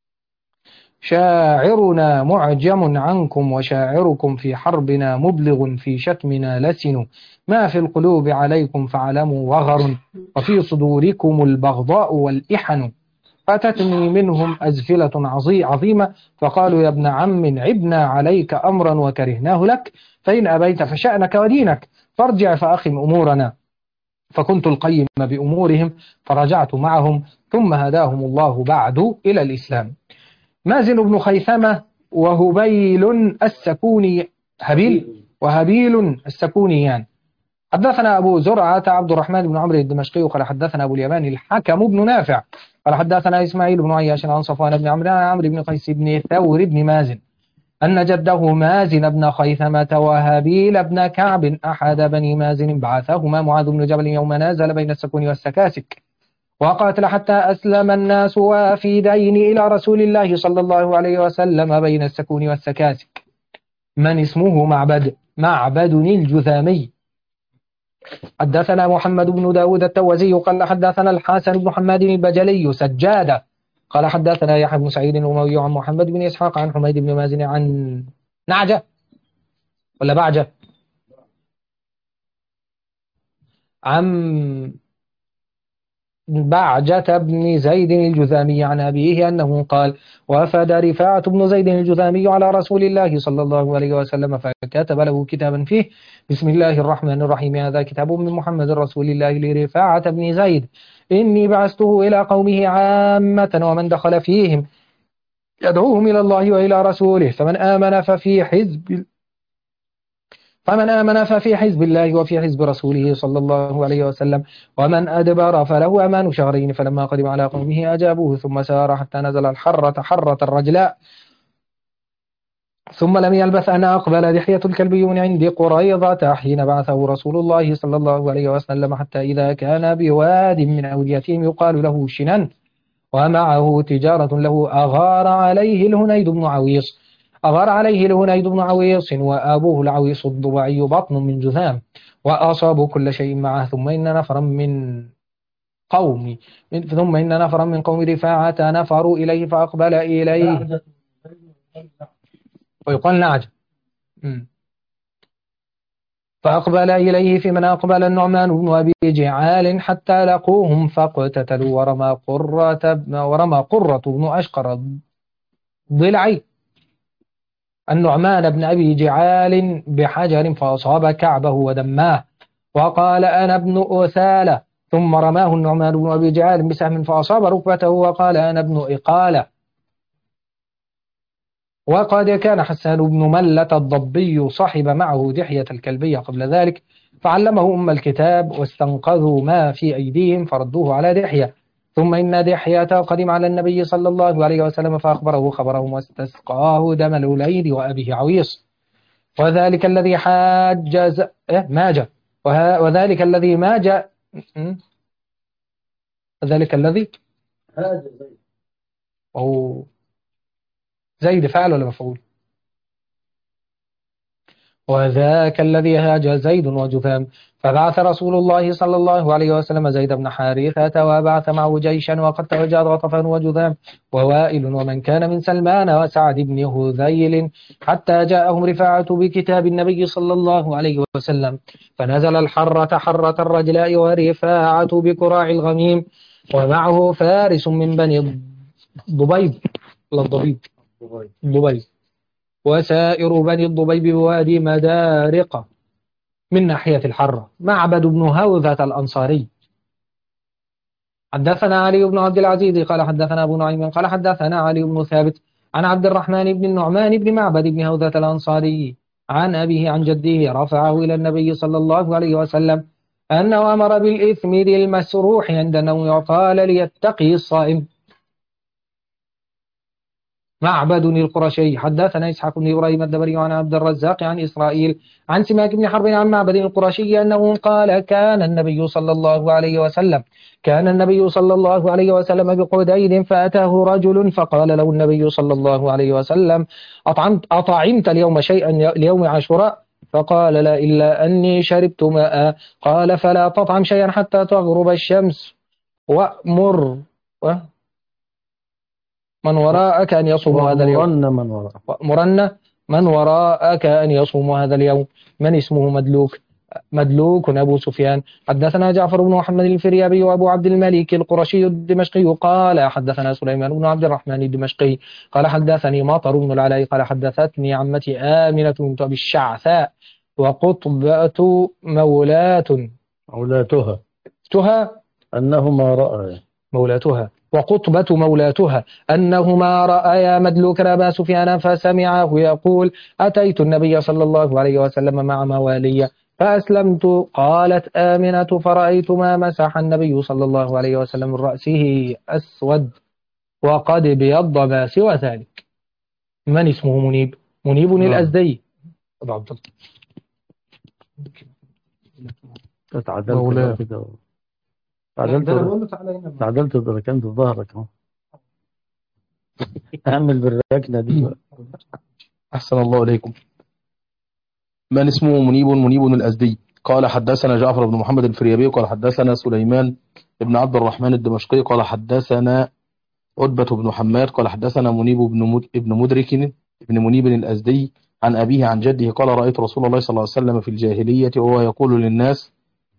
شاعرنا معجم عنكم وشاعركم في حربنا مبلغ في شتمنا لسن، ما في القلوب عليكم فاعلموا وغر وفي صدوركم البغضاء والإحن. فأتتني منهم أزفلة عظيمة فقالوا يا ابن عم عبنا عليك أمرا وكرهناه لك، فإن أبيت فشأنك ودينك، فارجع فأخم أمورنا. فكنت القيم بأمورهم فرجعت معهم، ثم هداهم الله بعد إلى الإسلام. مازن بن خيثمة وهبيل السكوني هبيل وهبيل السكونيان. حدثنا أبو زرعة عبد الرحمن بن عمرو الدمشقي قال حدثنا أبو اليمان الحكم بن نافع قال حدثنا إسماعيل بن عياش عن صفوان بن عمرو عن عمرو بن قيس بن ثور بن مازن أن جده مازن بن خيثمة وهبيل بن كعب أحد بني مازن بعثهما معاذ بن جبل يوم نازل بين السكون والسكاسك، وقاتل حتى أسلم الناس وافدين إلى رسول الله صلى الله عليه وسلم بين السكون والسكاسك. من اسمه معبد معبد الجذامي. حدثنا محمد بن داود التوزي قال حدثنا الحسن بن محمد البجلي سجادة قال حدثنا يحيى بن سعيد الأموي عن محمد بن إسحاق عن حميد بن مازن عن نعجة ولا بعجة عن بعجة بن زيد الجذامي عن أبيه أنه قال وفد رفاعة بن زيد الجذامي على رسول الله صلى الله عليه وسلم فكتب له كتابا فيه بسم الله الرحمن الرحيم هذا كتاب من محمد رسول الله لرفاعة بن زيد إني بعثته إلى قومه عامة ومن دخل فيهم يدعوهم إلى الله وإلى رسوله فمن آمن ففي حزب فمن آمن ففي حزب الله وفي حزب رسوله صلى الله عليه وسلم ومن أدبر فله أمان شهرين فلما قدم على قومه أجابوه ثم سار حتى نزل الحرة حرة الرجلاء ثم لم يلبث أن أقبل دحية الكلبي من عند قريظة حين بعثه رسول الله صلى الله عليه وسلم حتى إذا كان بواد من أوديتهم يقال له شنان ومعه تجارة له أغار عليه الهنيد بن عويص أغار عليه الهنيد بن عويص وأبوه العويص الضبعي بطن من جذام وأصابوا كل شيء معه ثم إن نفرا من قوم ثم إن نفرا من قوم رفاعة نفروا إليه فأقبل إليه ويقال نعجة فأقبل إليه في من أقبل النعمان بن أبي جعال حتى لقوهم فاقتتلوا ورمى قرة ورمى قرة بن أشقر ضلعي النعمان بن أبي جعال بحجر فأصاب كعبه ودماه وقال أنا ابن أثالة ثم رماه النعمان بن أبي جعال بسهم فأصاب ركبته وقال أنا ابن إقالة. وقد كان حسان بن ملة الضبي صحب معه دحية الكلبية قبل ذلك فعلمه أم الكتاب واستنقذوا ما في أيديهم فردوه على دحية ثم إن دحية قدم على النبي صلى الله عليه وسلم فأخبره خبرهم واستسقاه دم الوليد وأبيه عويص وذلك الذي حاج إيه ماجة وذلك الذي ماجة ذلك الذي حاج زيد أو زيد فعل ولا مفعول وذاك الذي هاج زيد وجثام فبعث رسول الله صلى الله عليه وسلم زيد بن حارثة وبعث معه جيشا وقد توجه غطفان وجثام ووائل ومن كان من سلمان وسعد بن هذيل حتى جاءهم رفاعة بكتاب النبي صلى الله عليه وسلم فنزل الحرة حرة الرجلاء ورفاعة بكراع الغميم ومعه فارس من بني ضبيب لا الضبيب ضبيب وسائر بني الضبيب بوادي مدارقة من ناحية الحرة معبد بن هوذة الأنصاري. حدثنا علي بن عبد العزيز قال حدثنا أبو نعيم قال حدثنا علي بن ثابت عن عبد الرحمن بن النعمان بن معبد بن هوذة الأنصاري عن أبيه عن جده رفعه إلى النبي صلى الله عليه وسلم أنه أمر بالإثم للمسروح عند النوم وقال ليتقي الصائم. معبد القرشي. حدثنا إسحاق بن إبراهيم الدبري عن عبد الرزاق عن إسرائيل عن سماك بن حرب عن معبد القرشي أنه قال كان النبي صلى الله عليه وسلم كان النبي صلى الله عليه وسلم بقديد فأتاه رجل فقال له النبي صلى الله عليه وسلم أطعمت, أطعمت اليوم شيئا ليوم عاشوراء فقال لا إلا أني شربت ماء قال فلا تطعم شيئا حتى تغرب الشمس وأمر من وراءك أن يصوم هذا اليوم من وراء مرن من وراءك أن يصوم هذا اليوم. من اسمه مدلوك مدلوك أبو سفيان. حدثنا جعفر بن محمد الفريابي وأبو عبد الملك القرشي الدمشقي قال حدثنا سليمان بن عبد الرحمن الدمشقي قال حدثني مطر بن العلاء قال حدثتني عمتي آمنة بنت أبي الشعثاء وقطبة مولاة مولاتها تها أنهما رأى مولاتها وقطبة مولاتها أنهما رأيا مدلوك أبا سفيان فسمعه يقول أتيت النبي صلى الله عليه وسلم مع موالي فأسلمت. قالت آمنة فرأيت ما مسح النبي صلى الله عليه وسلم من رأسه أسود وقد بيض ما سوى ذلك. من اسمه منيب منيب الأزدي أبو عبد الله تعدلت كده تعدلت تعدلت ركنت ظهرك اهو اعمل بالركنه دي بقى. احسن الله عليكم. من اسمه منيب منيب الأزدي؟ قال حدثنا جعفر بن محمد الفريابي قال حدثنا سليمان بن عبد الرحمن الدمشقي قال حدثنا عتبة بن حماد قال حدثنا منيب بن مد... ابن مدرك ابن منيب الأزدي عن أبيه عن جده قال رأيت رسول الله صلى الله عليه وسلم في الجاهلية وهو يقول للناس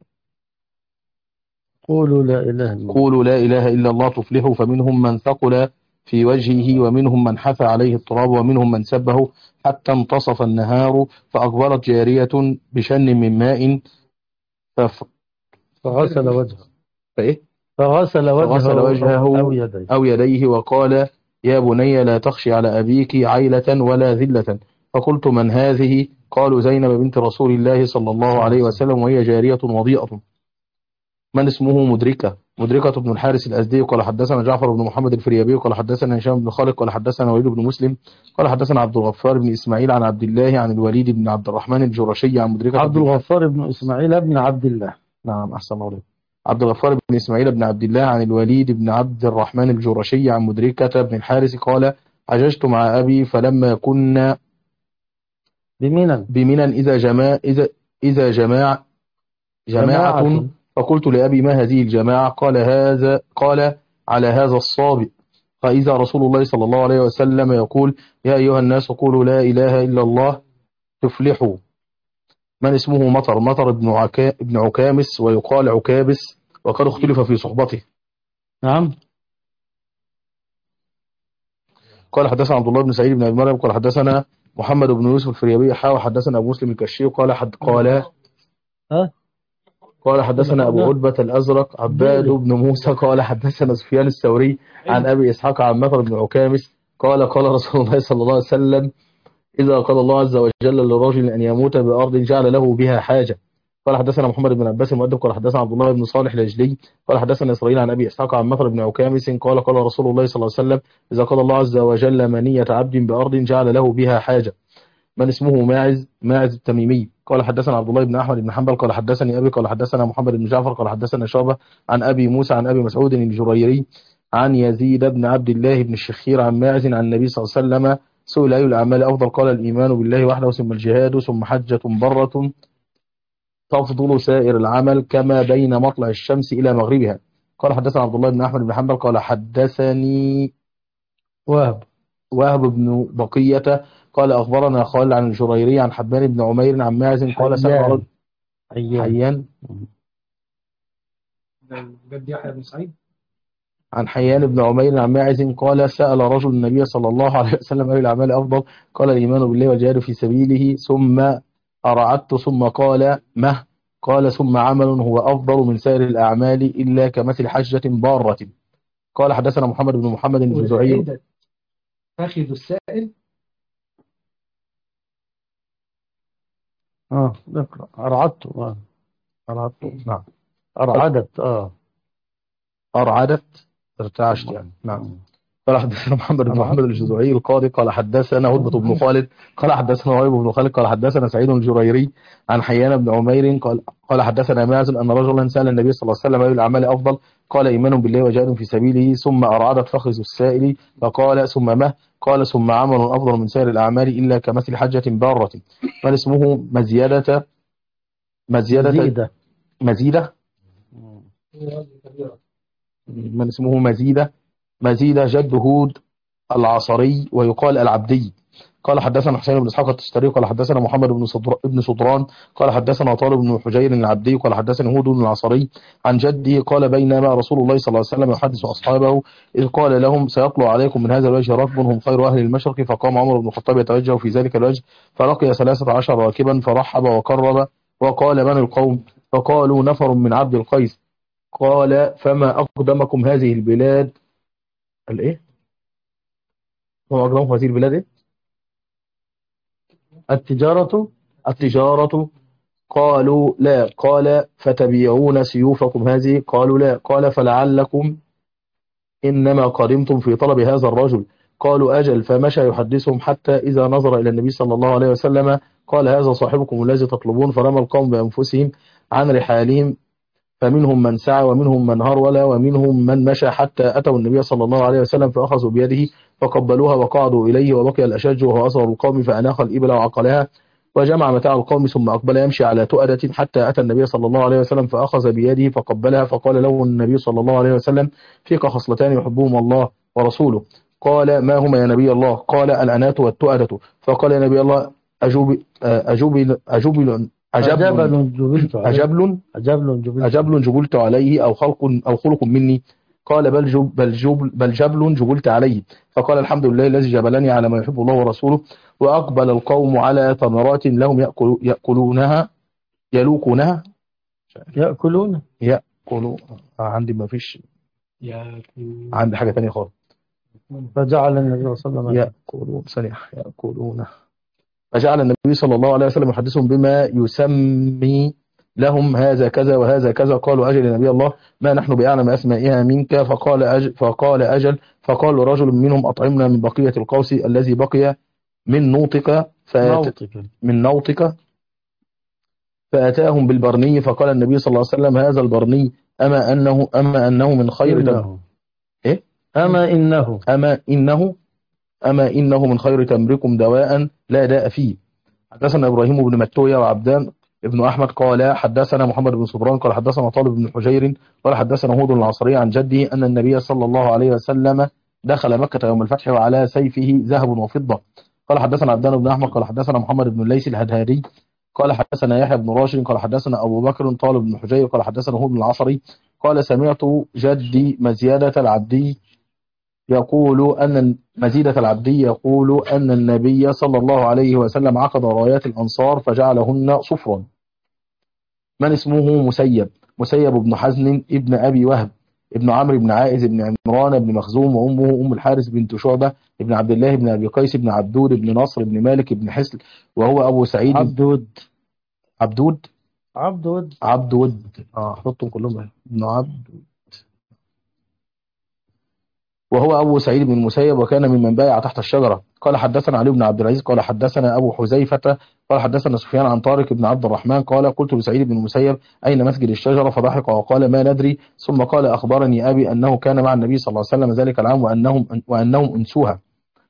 قولوا لا إله إلا الله. قولوا لا إله إلا الله تفلحوا، فمنهم من ثقل في وجهه ومنهم من حث عليه التراب ومنهم من سبه حتى انتصف النهار، فأقبلت جارية بشن من ماء فف... فغسل وجهه فإيه؟ فغسل وجهه فغسل وجهه أو يديه أو يديه وقال يا بني لا تخشي على أبيك عيلة ولا ذلة. فقلت من هذه؟ قالوا زينب بنت رسول الله صلى الله عليه وسلم وهي جارية وضيئة. من اسمه مدركة مدركة بن الحارث الأزدي قال حدثنا جعفر بن محمد الفريابي قال حدثنا هشام بن خالد قال حدثنا وليد بن مسلم قال حدثنا عبد الغفار بن إسماعيل عن عبد الله عن الوليد بن عبد الرحمن الجرشي عن مدركة عبد الغفار بن إسماعيل بن عبد الله. نعم أحسن الله. عبد الغفار بن إسماعيل بن عبد الله عن الوليد بن عبد الرحمن الجرشي عن مدركة بن الحارث قال حججت مع أبي فلما كنا بمنى بمنى إذا جماع إذا إذا جماع جماعة, جماعة فقلت لأبي ما هذه الجماعة؟ قال هذا قال على هذا الصابئ. فإذا رسول الله صلى الله عليه وسلم يقول يا أيها الناس قولوا لا إله إلا الله تفلحوا. من اسمه مطر مطر ابن عكا ابن عكامس ويقال عكابس وقد اختلف في صحبته. نعم. قال حدثنا عبد الله بن سعيد بن أبي مريم قال حدثنا محمد بن يوسف الفريابي حاوى حدثنا أبو مسلم الكشي قال حد قال ها قال حدثنا أبو عتبة الأزرق عباد بن موسى قال حدثنا سفيان الثوري عن أبي إسحاق عن مطر بن عكامس قال قال رسول الله صلى الله عليه وسلم إذا قال الله عز وجل لرجل أن يموت بأرض جعل له بها حاجة. قال حدثنا محمد بن عباس المؤدب قال حدثنا عبد الله بن صالح الأجلي قال حدثنا إسرائيل عن أبي إسحاق عن مطر بن عكامس قال قال رسول الله صلى الله عليه وسلم إذا قال الله عز وجل منية عبد بأرض جعل له بها حاجة. من اسمه ماعز ماعز التميمي قال حدثنا عبد الله بن أحمد بن حنبل قال حدثني أبي قال حدثنا محمد بن جعفر قال حدثنا شعبة عن أبي موسى عن أبي مسعود الجريري عن يزيد بن عبد الله بن الشخير عن ماعز عن النبي صلى الله عليه وسلم سئل أي الأعمال أفضل؟ قال الإيمان بالله وحده ثم الجهاد ثم حجة برة تفضل سائر العمل كما بين مطلع الشمس إلى مغربها. قال حدثنا عبد الله بن أحمد بن حنبل قال حدثني وهب وهب بن بقية قال أخبرنا خالد عن الجريري عن حبان بن عمير عن ماعز قال سأل رجل حيان جد يحيى بن سعيد عن حيان بن عمير عن ماعز قال سأل رجل النبي صلى الله عليه وسلم أي الأعمال أفضل؟ قال الإيمان بالله والجهاد في سبيله ثم أرعدت ثم قال مه قال ثم عمل هو أفضل من سائر الأعمال إلا كمثل حجة بارة. قال حدثنا محمد بن محمد الجزعي فاخذ السائل اه اقرأ أرعدت اه أرعدت نعم أرعدت اه أرعدت ارتعشت يعني نعم. قال حدثنا محمد بن محمد الجزعي القاضي قال حدثنا هدبة بن خالد قال حدثنا وهيب بن خالد قال حدثنا سعيد الجريري عن حيان بن عمير قال قال حدثنا ماعز أن رجلا سأل النبي صلى الله عليه وسلم أي الأعمال أفضل؟ قال إيمان بالله وجهاد في سبيله ثم أرعدت فخذ السائل فقال ثم مه قال ثم عمل أفضل من سائر الأعمال إلا كمثل حجة بارة. من اسمه مزيدة مزيدة مزيدة مزيدة من اسمه مزيدة مزيدة جد هود العصري ويقال العبدي. قال حدثنا حسين بن اسحاق التستري قال حدثنا محمد بن صدر ابن صدران قال حدثنا طالب بن حجير العبدي قال حدثنا هود بن العصري عن جده قال بينما رسول الله صلى الله عليه وسلم يحدث أصحابه إذ قال لهم سيطلع عليكم من هذا الوجه ركب هم خير أهل المشرق، فقام عمر بن الخطاب يتوجه في ذلك الوجه فلقي ثلاثة عشر راكبا فرحب وقرب وقال من القوم؟ فقالوا نفر من عبد القيس. قال فما أقدمكم هذه البلاد الايه فما أقدمكم هذه البلاد إيه؟ التجارة التجارة. قالوا لا. قال فتبيعون سيوفكم هذه؟ قالوا لا. قال فلعلكم إنما قدمتم في طلب هذا الرجل؟ قالوا أجل. فمشى يحدثهم حتى إذا نظر إلى النبي صلى الله عليه وسلم قال هذا صاحبكم الذي تطلبون. فرمى القوم بأنفسهم عن رحالهم فمنهم من سعى ومنهم من هرول ومنهم من مشى حتى أتوا النبي صلى الله عليه وسلم فأخذوا بيده فقبلوها وقعدوا إليه وبقي الأشج وهو أصغر القوم فأناخ الإبل وعقلها وجمع متاع القوم ثم أقبل يمشي على تؤدة حتى أتى النبي صلى الله عليه وسلم فأخذ بيده فقبلها فقال له النبي صلى الله عليه وسلم فيك خصلتان يحبهم الله ورسوله. قال ما هما يا نبي الله؟ قال الأنات والتؤدة. فقال يا نبي الله أجوب أجوب أجوب أجبل جبلت عليه أجبل أجبل جبلت أجبل جبلت عليه أو خلق أو خلق مني؟ قال بل جب بل جبل بل جبل جبلت عليه. فقال الحمد لله الذي جبلني على ما يحب الله ورسوله. وأقبل القوم على ثمرات لهم يأكل يأكلونها يلوكونها يأكلون يأكلوا عندي ما فيش عندي حاجة تانية خالص. فجعل النبي صلى الله عليه وسلم يأكلون صنيح يأكلون فجعل النبي صلى الله عليه وسلم يحدثهم بما يسمي لهم هذا كذا وهذا كذا. قالوا أجل يا نبي الله ما نحن بأعلم أسمائها منك. فقال أجل, فقال أجل فقال رجل منهم أطعمنا من بقية القوس الذي بقي من نوطك فأت من نوطك فأتاهم بالبرني. فقال النبي صلى الله عليه وسلم هذا البرني أما أنه أما أنه من خير إنه. إيه أما إنه أما إنه أما إنه من خير تمركم دواء لا داء فيه. حدثنا إبراهيم بن متوية وعبدان ابن أحمد قال حدثنا محمد بن صبران قال حدثنا طالب بن حجير قال حدثنا هود العصري عن جده أن النبي صلى الله عليه وسلم دخل مكة يوم الفتح وعلى سيفه ذهب وفضة. قال حدثنا عبدان بن أحمد قال حدثنا محمد بن الليث الهدهاني قال حدثنا يحيى بن راشد قال حدثنا أبو بكر طالب بن حجير قال حدثنا هود العصري قال سمعت جدي مزيدة العبدي يقول أن مزيدة العبدي يقول أن النبي صلى الله عليه وسلم عقد رايات الأنصار فجعلهن صفرا. من اسمه مسيب؟ مسيب بن حزن ابن أبي وهب ابن عمرو بن عائز ابن عمران بن مخزوم وأمه أم الحارث بنت شعبة ابن عبد الله بن أبي قيس بن عبدود بن نصر بن مالك بن حسل وهو أبو سعيد عبدود عبدود عبدود عبدود اه حطهم كلهم ابن عبدود وهو أبو سعيد بن المسيب وكان ممن بايع تحت الشجرة. قال حدثنا علي بن عبد العزيز قال حدثنا أبو حذيفة قال حدثنا سفيان عن طارق بن عبد الرحمن قال قلت لسعيد بن المسيب أين مسجد الشجرة؟ فضحك وقال ما ندري. ثم قال أخبرني أبي أنه كان مع النبي صلى الله عليه وسلم ذلك العام وأنهم وأنهم أنسوها.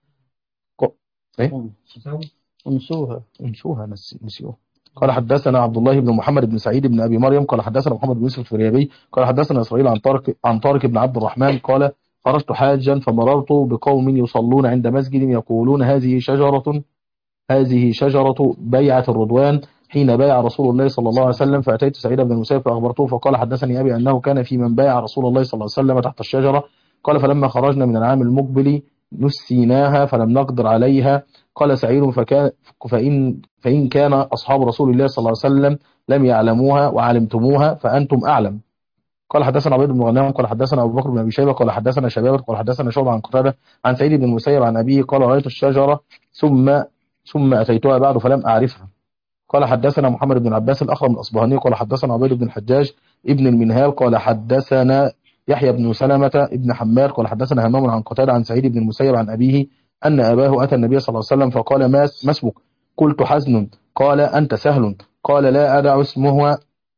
إيه؟ أنسوها أنسوها نسيوها. قال حدثنا عبد الله بن محمد بن سعيد بن أبي مريم قال حدثنا محمد بن يوسف الفريابي قال حدثنا إسرائيل عن طارق عن طارق بن عبد الرحمن قال خرجت حاجا فمررت بقوم يصلون عند مسجد يقولون هذه شجرة هذه شجرة بيعة الرضوان حين بايع رسول الله صلى الله عليه وسلم. فأتيت سعيد بن المسيب فأخبرته فقال حدثني أبي أنه كان في من بايع رسول الله صلى الله عليه وسلم تحت الشجرة. قال فلما خرجنا من العام المقبل نسيناها فلم نقدر عليها. قال سعيد فكان فإن, فإن كان أصحاب رسول الله صلى الله عليه وسلم لم يعلموها وعلمتموها فأنتم أعلم. قال حدثنا عبيد بن غنام قال حدثنا أبو بكر بن أبي شيبة قال حدثنا شبابة قال حدثنا شعبة عن قتادة عن سعيد بن المسيب عن أبيه قال رأيت الشجرة ثم ثم أتيتها بعد فلم أعرفها. قال حدثنا محمد بن عباس الأخرم الأصبهاني قال حدثنا عبيد بن الحجاج ابن المنهال قال حدثنا يحيى بن سلمة ابن حماد قال حدثنا همام عن قتادة عن سعيد بن المسيب عن أبيه أن أباه أتى النبي صلى الله عليه وسلم فقال ما اسمك؟ قلت حزن. قال أنت سهل. قال لا أدع اسمها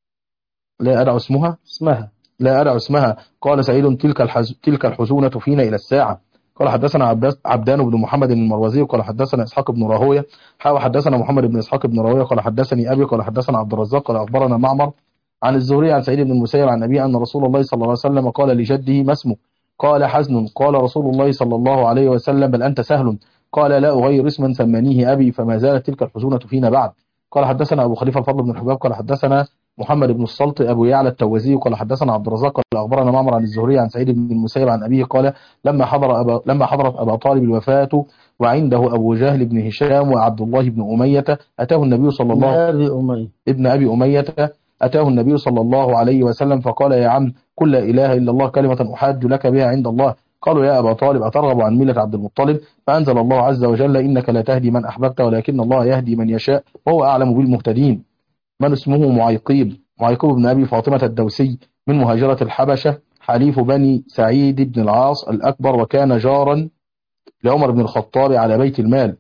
لا أدع اسمها اسمها لا أدع اسمها. قال سعيد تلك الحز... تلك الحزونة فينا إلى الساعة. قال حدثنا عباس... عبدان بن محمد المروزي قال حدثنا إسحاق بن راهويه حاول حدثنا محمد بن إسحاق بن راهويه قال حدثني أبي قال حدثنا عبد الرزاق قال أخبرنا معمر عن الزهري عن سعيد بن المسيب عن أبي أن رسول الله صلى الله عليه وسلم قال لجده ما اسمك؟ قال حزن. قال رسول الله صلى الله عليه وسلم بل أنت سهل. قال لا أغير اسما سمانيه أبي فما زالت تلك الحزونة فينا بعد. قال حدثنا أبو خليفة الفضل بن الحباب قال حدثنا محمد بن السلط أبو يعلى التوازي قال حدثنا عبد الرزاق قال أخبرنا معمر عن الزهري عن سعيد بن المسيب عن أبيه قال لما حضر أبا لما حضرت أبا طالب الوفاة وعنده أبو جهل بن هشام وعبد الله بن أمية أتاه النبي صلى الله أبي أمية ابن أبي أمية أتاه النبي صلى الله عليه وسلم فقال يا عم كل لا إله إلا الله كلمة أحاج لك بها عند الله. قالوا يا أبا طالب أترغب عن ملة عبد المطلب؟ فأنزل الله عز وجل إنك لا تهدي من أحببت ولكن الله يهدي من يشاء وهو أعلم بالمهتدين. من اسمه معيقيب؟ معيقيب بن أبي فاطمة الدوسي من مهاجرة الحبشة حليف بني سعيد بن العاص الأكبر وكان جارا لعمر بن الخطاب على بيت المال.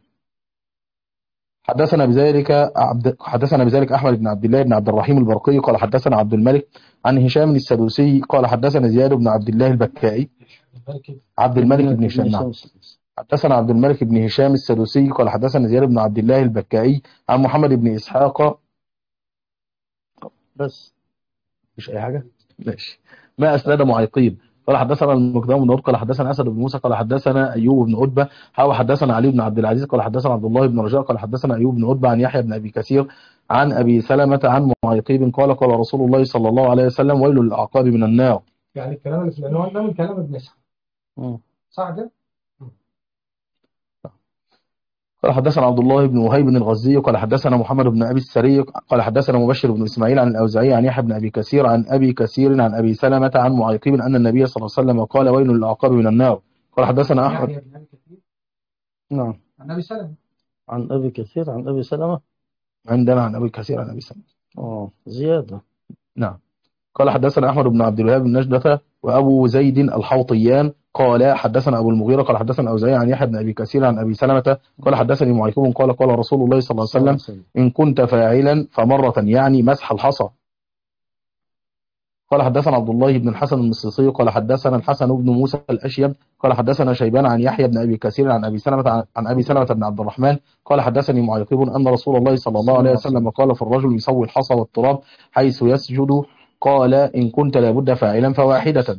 حدثنا بذلك عبد حدثنا بذلك أحمد بن عبد الله بن عبد الرحيم البرقي قال حدثنا عبد الملك عن هشام السدوسي قال حدثنا زياد بن عبد الله البكائي عبد الملك بن هشام حدثنا عبد الملك بن هشام السدوسي قال حدثنا زياد بن عبد الله البكائي عن محمد بن إسحاق. بس مش أي حاجة ماشي. ما أسند معيقين قال حدثنا المقدام بن عبد قال حدثنا أسد بن موسى قال حدثنا أيوب بن عتبة حاول حدثنا علي بن عبد العزيز قال حدثنا عبد الله بن رجاء قال حدثنا أيوب بن عتبة عن يحيى بن أبي كثير عن أبي سلمة عن معيقيب قال قال رسول الله صلى الله عليه وسلم ويل للأعقاب من النار. يعني الكلام اللي في العنوان ده من كلام ابن إسحاق صح كده؟ قال حدثنا عبد الله بن وهيب بن الغزي قال حدثنا محمد بن ابي السري قال حدثنا مبشر بن اسماعيل عن الاوزاعي عن يحيى بن ابي كثير عن ابي كثير عن ابي سلمة عن معيقيب ان النبي صلى الله عليه وسلم قال ويل للعقاب من النار. قال حدثنا احمد يحيى بن أبي كثير نعم عن أبي سلمة عن أبي كثير عن أبي سلمة. عندنا عن ابي كثير عن ابي سلمة. اه زيادة. نعم. قال حدثنا احمد بن عبد الوهاب بن نجدة وابو زيد الحوطيان قال حدثنا ابو المغيرة قال حدثنا الاوزاعي عن يحيى بن ابي كثير عن ابي سلمة قال حدثني معيقيب قال قال رسول الله صلى الله عليه وسلم ان كنت فاعلا فمرة يعني مسح الحصى. قال حدثنا عبد الله بن الحسن المصري قال حدثنا الحسن بن موسى الأشيب قال حدثنا شيبان عن يحيى بن أبي كثير عن أبي سلمة عن أبي سلمة بن عبد الرحمن قال حدثني معيقيب أن رسول الله صلى الله عليه وسلم قال في الرجل يسوي الحصى والتراب حيث يسجد قال إن كنت لابد فاعلا فواحدة.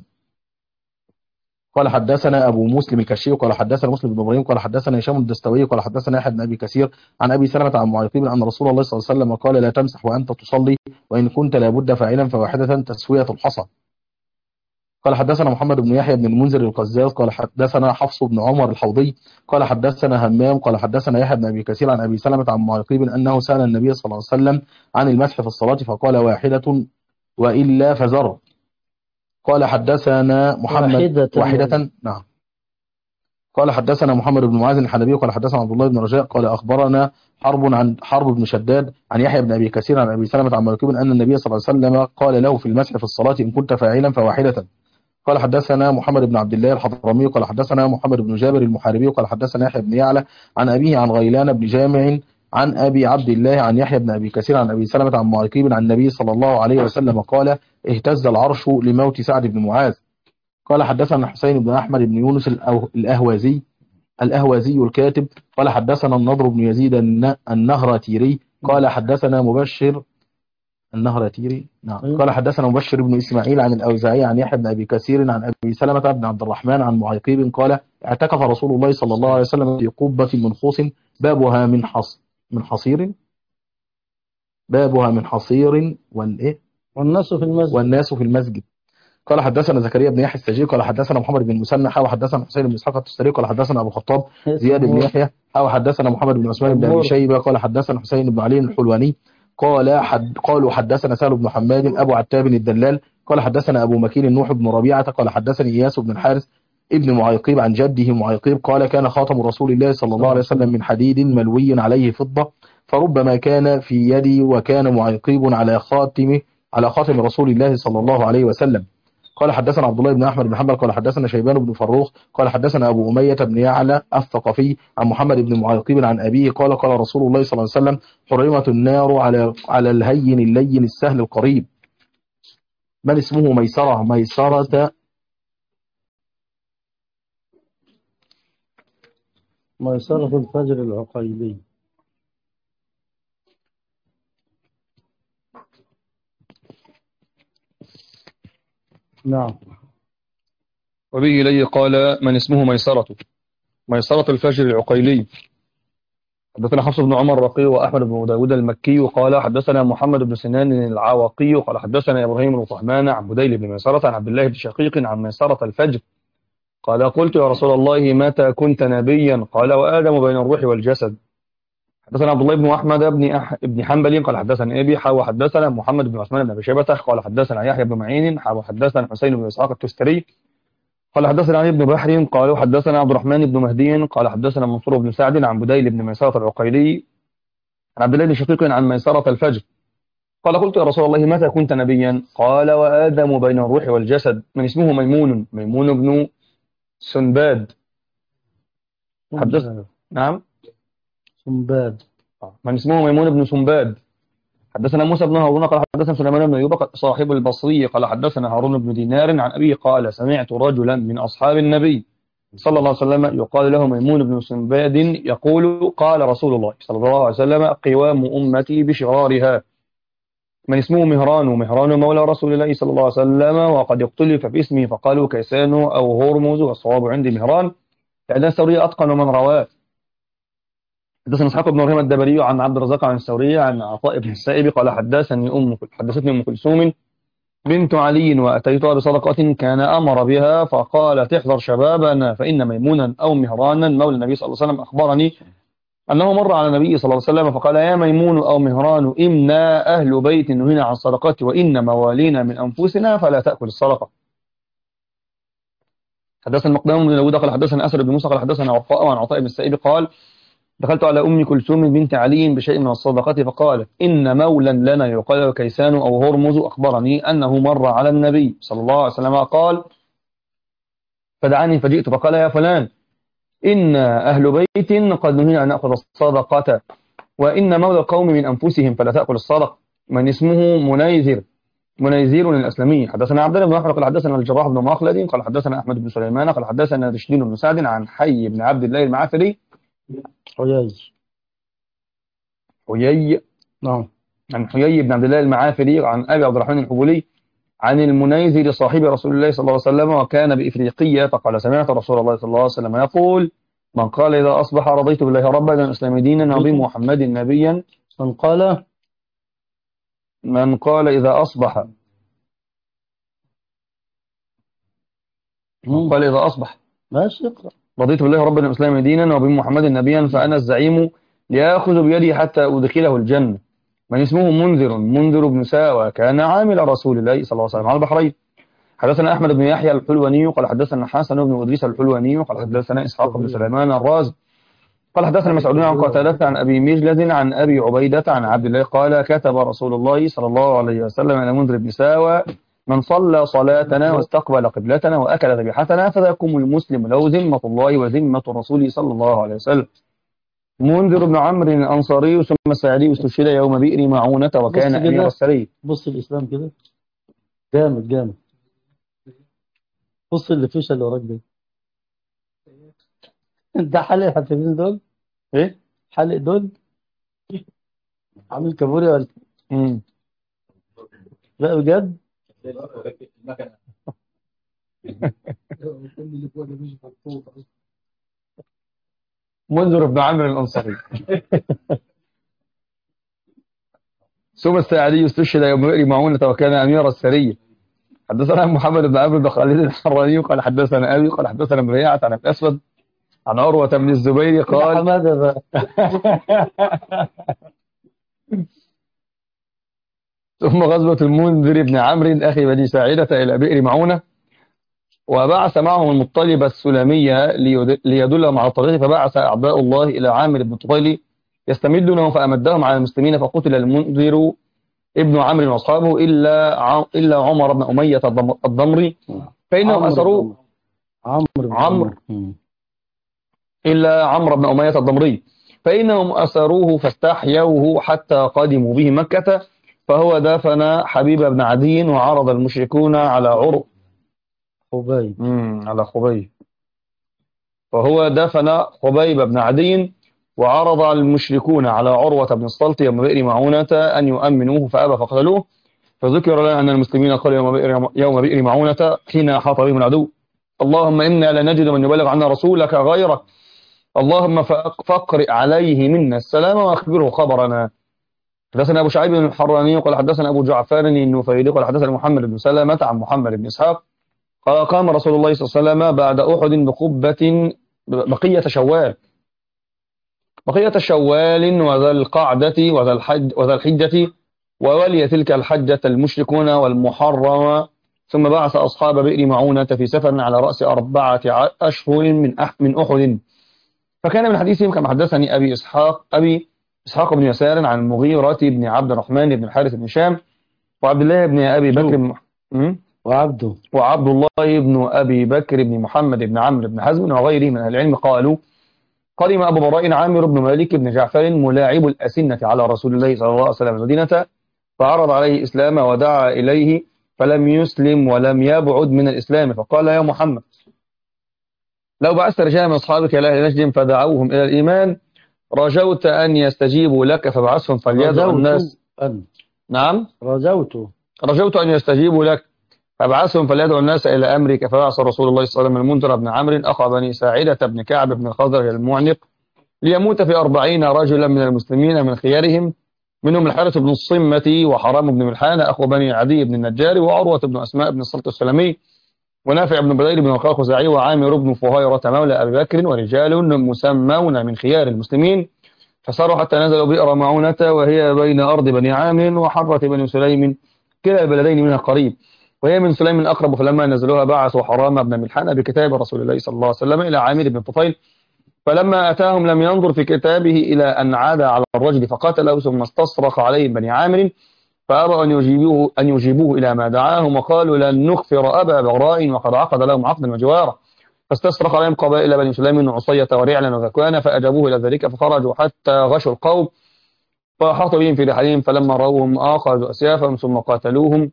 قال حدثنا أبو مسلم الكشي قال حدثنا مسلم بن إبراهيم قال حدثنا هشام الدستوي قال حدثنا يحيى بن أبي كثير عن أبي سلمة عن معيقيب أن رسول الله صلى الله عليه وسلم قال لا تمسح وأنت تصلي وإن كنت لابد فاعلا فواحدة تسوية الحصى. قال حدثنا محمد بن يحيى بن المنذر القزاز قال حدثنا حفص بن عمر الحوضي قال حدثنا همام قال حدثنا يحيى بن أبي كثير عن أبي سلمة عن معيقيب أنه سأل النبي صلى الله عليه وسلم عن المسح في الصلاة فقال واحدة وإلا فزر. قال حدثنا محمد واحدة, واحدة نعم. قال حدثنا محمد بن معاذ الحنبي قال حدثنا عبد الله بن رجاء قال أخبرنا حرب عن حرب بن شداد عن يحيى بن أبي كثير عن أبي سلمة عن معيقيب أن النبي صلى الله عليه وسلم قال له في المسح في الصلاة إن كنت فاعلا فواحدة. قال حدثنا محمد بن عبد الله الحضرمي قال حدثنا محمد بن جابر المحاربي قال حدثنا يحيى بن يعلى عن أبيه عن غيلان بن جامع عن أبي عبد الله عن يحيى بن أبي كثير عن أبي سلمة عن معيقيب عن النبي صلى الله عليه وسلم قال اهتز العرش لموت سعد بن معاذ. قال حدثنا حسين بن أحمد بن يونس الأهوازي الأهوازي الكاتب قال حدثنا النضر بن يزيد النهرتيري قال حدثنا مبشر النهرتيري نعم. قال حدثنا مبشر بن إسماعيل عن الأوزاعي عن يحيى بن أبي كثير عن أبي سلمة بن عبد الرحمن عن معيقيب قال اعتكف رسول الله صلى الله عليه وسلم في قبة منخوص بابها من حص من حصير بابها من حصير والإيه والناس في المسجد والناس في المسجد. قال حدثنا زكريا بن يحيى السجي قال حدثنا محمد بن مسنح وحدثنا حسين بن اسحاق التستري قال حدثنا ابو الخطاب زياد بن يحيى او حدثنا محمد بن عثمان بن ابي شيبه قال حدثنا حسين بن علي الحلواني قال حد قالوا حدثنا سهل بن حماد ابو عتاب الدلال قال حدثنا ابو مكين نوح بن ربيعه قال حدثني اياس بن الحارث ابن معيقيب عن جده معيقيب قال كان خاتم رسول الله صلى الله عليه وسلم من حديد ملوي عليه فضه فربما كان في يدي وكان معيقيب على خاتم على خاتم رسول الله صلى الله عليه وسلم. قال حدثنا عبد الله بن احمد بن حنبل قال حدثنا شيبان بن فروخ قال حدثنا ابو اميه بن يعلى الثقفي عن محمد بن معيقيب عن ابيه قال قال رسول الله صلى الله عليه وسلم حرمت النار على على الهين اللين السهل القريب. من اسمه ميسره ميسره ميسرة الفجر العقيلي. نعم. وبه إليه قال من اسمه ميسرة ميسرة الفجر العقيلي. حدثنا حفص بن عمر الرقي وأحمد بن داود المكي قال حدثنا محمد بن سنان العواقي قال حدثنا إبراهيم بن طهمان عن بديل بن ميسرة عن عبد الله بن شقيق عن ميسرة الفجر قال قلت يا رسول الله متى كنت نبيا قال وآدم بين الروح والجسد. حدثنا عبد الله بن أحمد بن أح... ابن حنبل قال حدثنا أبي حاو حدثنا محمد بن عثمان بن أبي شيبة قال حدثنا يحيى بن معين حاو حدثنا حسين بن إسحاق التستري قال حدثنا علي بن بحر قال حدثنا عبد الرحمن بن مهدي قال حدثنا منصور بن سعد عن بديل بن ميسرة العقيلي عن عبد الله بن شقيق عن ميسرة الفجر قال قلت يا رسول الله متى كنت نبيا قال وآدم بين الروح والجسد. من اسمه ميمون ميمون بن سنباد. حدث نعم سنباد. من اسمه ميمون بن سنباد. حدثنا موسى بن هارون قال حدثنا سليمان بن أيوب صاحب البصري قال حدثنا هارون بن دينار عن أبي قال سمعت رجلا من أصحاب النبي صلى الله عليه وسلم يقال له ميمون بن سنباد يقول قال رسول الله صلى الله عليه وسلم قوام أمتي بشرارها من اسمه مهران ومهران مولى رسول الله صلى الله عليه وسلم وقد اختلف في اسمه فقالوا كيسان أو هرمز والصواب عندي مهران لأن الثوري أتقن من رواه. حدثنا اسحاق بن ابراهيم الدبري عن عبد الرزاق عن الثوري عن عطاء بن السائب قال حدثني أم حدثتني أم كلثوم بنت علي وأتيتها بصدقة كان أمر بها فقالت احذر شبابنا فإن ميمونا أو مهرانا مولى النبي صلى الله عليه وسلم أخبرني أنه مر على النبي صلى الله عليه وسلم فقال يا ميمون أو مهران إنا أهل بيت نهينا عن الصدقة وإن موالينا من أنفسنا فلا تأكل الصدقة. حدثنا المقدام بن داود قال حدثنا أسر بن موسى قال حدثنا عطاء عن عطاء بن السائب قال دخلت على أم كلثوم بنت علي بشيء من الصدقة فقالت إن مولا لنا يقال كيسان أو هرمز أخبرني أنه مر على النبي صلى الله عليه وسلم قال فدعاني فجئت فقال يا فلان إن أهل بيت قد نهينا أن نأخذ الصدقة وإن مولى القوم من أنفسهم فلا تأكل الصدقة. من اسمه منيذر منيذر الأسلمي حدثنا عبد الله بن محمد قال حدثنا الجراح بن مخلد قال حدثنا أحمد بن سليمان قال حدثنا رشدين بن سعد عن حي بن عبد الله المعافري حيي حيي نعم عن حيي بن عبد الله المعافري عن أبي عبد الرحمن الحبولي عن المنيذر صاحب رسول الله صلى الله عليه وسلم وكان بإفريقية فقال سمعت رسول الله صلى الله عليه وسلم يقول من قال إذا أصبح رضيت بالله ربا والإسلام دينا وبمحمد نبيا من قال من قال إذا أصبح من قال إذا أصبح ماشي اقرأ رضيت بالله ربا والإسلام دينا وبمحمد نبيا فأنا الزعيم ليأخذ بيدي حتى أدخله الجنة. من اسمه منذر منذر بن ساوى كان عامل رسول الله صلى الله عليه وسلم على البحرين. حدثنا أحمد بن يحيى الحلواني قال حدثنا حسن بن إدريس الحلواني قال حدثنا إسحاق بن سليمان الراز قال حدثنا مسعود عن قتادة عن أبي مجلد عن أبي عبيدة عن عبد الله قال كتب رسول الله صلى الله عليه وسلم إلى منذر بن ساوى من صلى صلاتنا واستقبل قبلتنا وأكل ذبيحتنا فذاكم المسلم له ذمة الله وذمة رسوله صلى الله عليه وسلم. منذر بن عمرو الأنصاري ثم الساعدي استشهد يوم بئر معونة وكان أمير السرية. بص الإسلام كده جامد جامد. بص اللي فيش اللي وراك ده انت حلق الحفاظين دول ايه حلق دول عامل كابوري ولا امم لا بجد منذر بن عمرو الأنصاري ثم الساعدي استشهد يوم بئر معونة وكان أمير السرية. حدثنا محمد بن عمرو بن خالد الحراني قال حدثنا أبي قال حدثنا مريعة عن الأسود عن عروة بن الزبير قال حمادة بقى ثم غزوة المنذر بن عمرو أخي بني ساعدة إلى بئر معونة وبعث معهم المطلب السلمية ليدلهم على الطريق فبعث أعداء الله إلى عامر بن طفيل يستمدونه فأمدهم على المسلمين فقتل المنذر ابن عمرو واصحابه الا الا عمر بن اميه الضمري فانهم اسروه عمرو عمرو الا عمرو بن اميه الضمري فانهم اسروه فاستحيوه حتى قدموا به مكه فهو دفن حبيب بن عدي وعرض المشركون على عرق خبيب على خبيب فهو دفن خبيب بن عدي وعرض المشركون على عروة بن الصلت يوم بئر معونة أن يؤمنوه فأبى فقتلوه فذكر لنا أن المسلمين قالوا يوم بئر, يوم بئر معونة حين أحاط بهم العدو اللهم إنا لا نجد من يبلغ عنا رسولك غيرك اللهم فاقرئ عليه منا السلام وأخبره خبرنا. حدثنا أبو شعيب بن الحراني قال حدثنا أبو جعفر النفيلي قال حدثنا محمد بن سلمة عن محمد بن إسحاق قال قام رسول الله صلى الله عليه وسلم بعد أحد بقبة بقية شوال بقية شوال وذا القعدة وذا الحج وذا الحجة وولي تلك الحجة المشركون والمحرم ثم بعث أصحاب بئر معونة في سفر على رأس أربعة أشهر من أح من أحد فكان من حديثهم كما حدثني أبي إسحاق أبي إسحاق بن يسار عن المغيرة بن عبد الرحمن بن الحارث بن هشام وعبد الله بن أبي بكر وعبده وعبد الله بن أبي بكر بن محمد بن عمرو بن حزم وغيره من العلم قالوا قدم أبو براء عامر بن مالك بن جعفر ملاعب الأسنة على رسول الله صلى الله عليه وسلم المدينة فعرض عليه إسلام ودعا إليه فلم يسلم ولم يبعد من الإسلام فقال يا محمد لو بعثت رجالا من أصحابك إلى أهل نجد فدعوهم إلى الإيمان رجوت أن يستجيبوا لك فابعثهم فليدعوا الناس. أن نعم رجوت رجوت أن يستجيبوا لك فابعثهم فليدعوا الناس إلى أمرك. فبعث رسول الله صلى الله عليه وسلم المنذر بن عمرو أخا بني ساعدة بن كعب بن الخزرج المعنق ليموت في أربعين رجلا من المسلمين من خيارهم، منهم الحارث بن الصمة وحرام بن ملحان أخو بني عدي بن النجار وعروة بن أسماء بن الصلت السلمي ونافع بن بدير بن وقاص الخزاعي وعامر بن فهيرة مولى أبي بكر ورجال مسمون من خيار المسلمين، فساروا حتى نزلوا بئر معونة وهي بين أرض بني عامر وحرة بني سليم كلا البلدين منها قريب، وهي من سليم أقرب. فلما نزلوها بعثوا حرام بن ملحان بكتاب رسول الله صلى الله عليه وسلم إلى عامر بن طفيل، فلما أتاهم لم ينظر في كتابه إلى أن عاد على الرجل فقتله ثم استصرخ عليهم بني عامر فأبوا أن يجيبوه, أن يجيبوه إلى ما دعاهم وقالوا لن نغفر أبا براء وقد عقد لهم عقدا وجوارا، فاستصرخ عليهم قبائل بني سليم وعصية ورعلا وذكوان فأجابوه إلى ذلك فخرجوا حتى غشوا القوم فأحاطوا بهم في رحالهم، فلما رأوهم أخذوا أسيافهم ثم قاتلوهم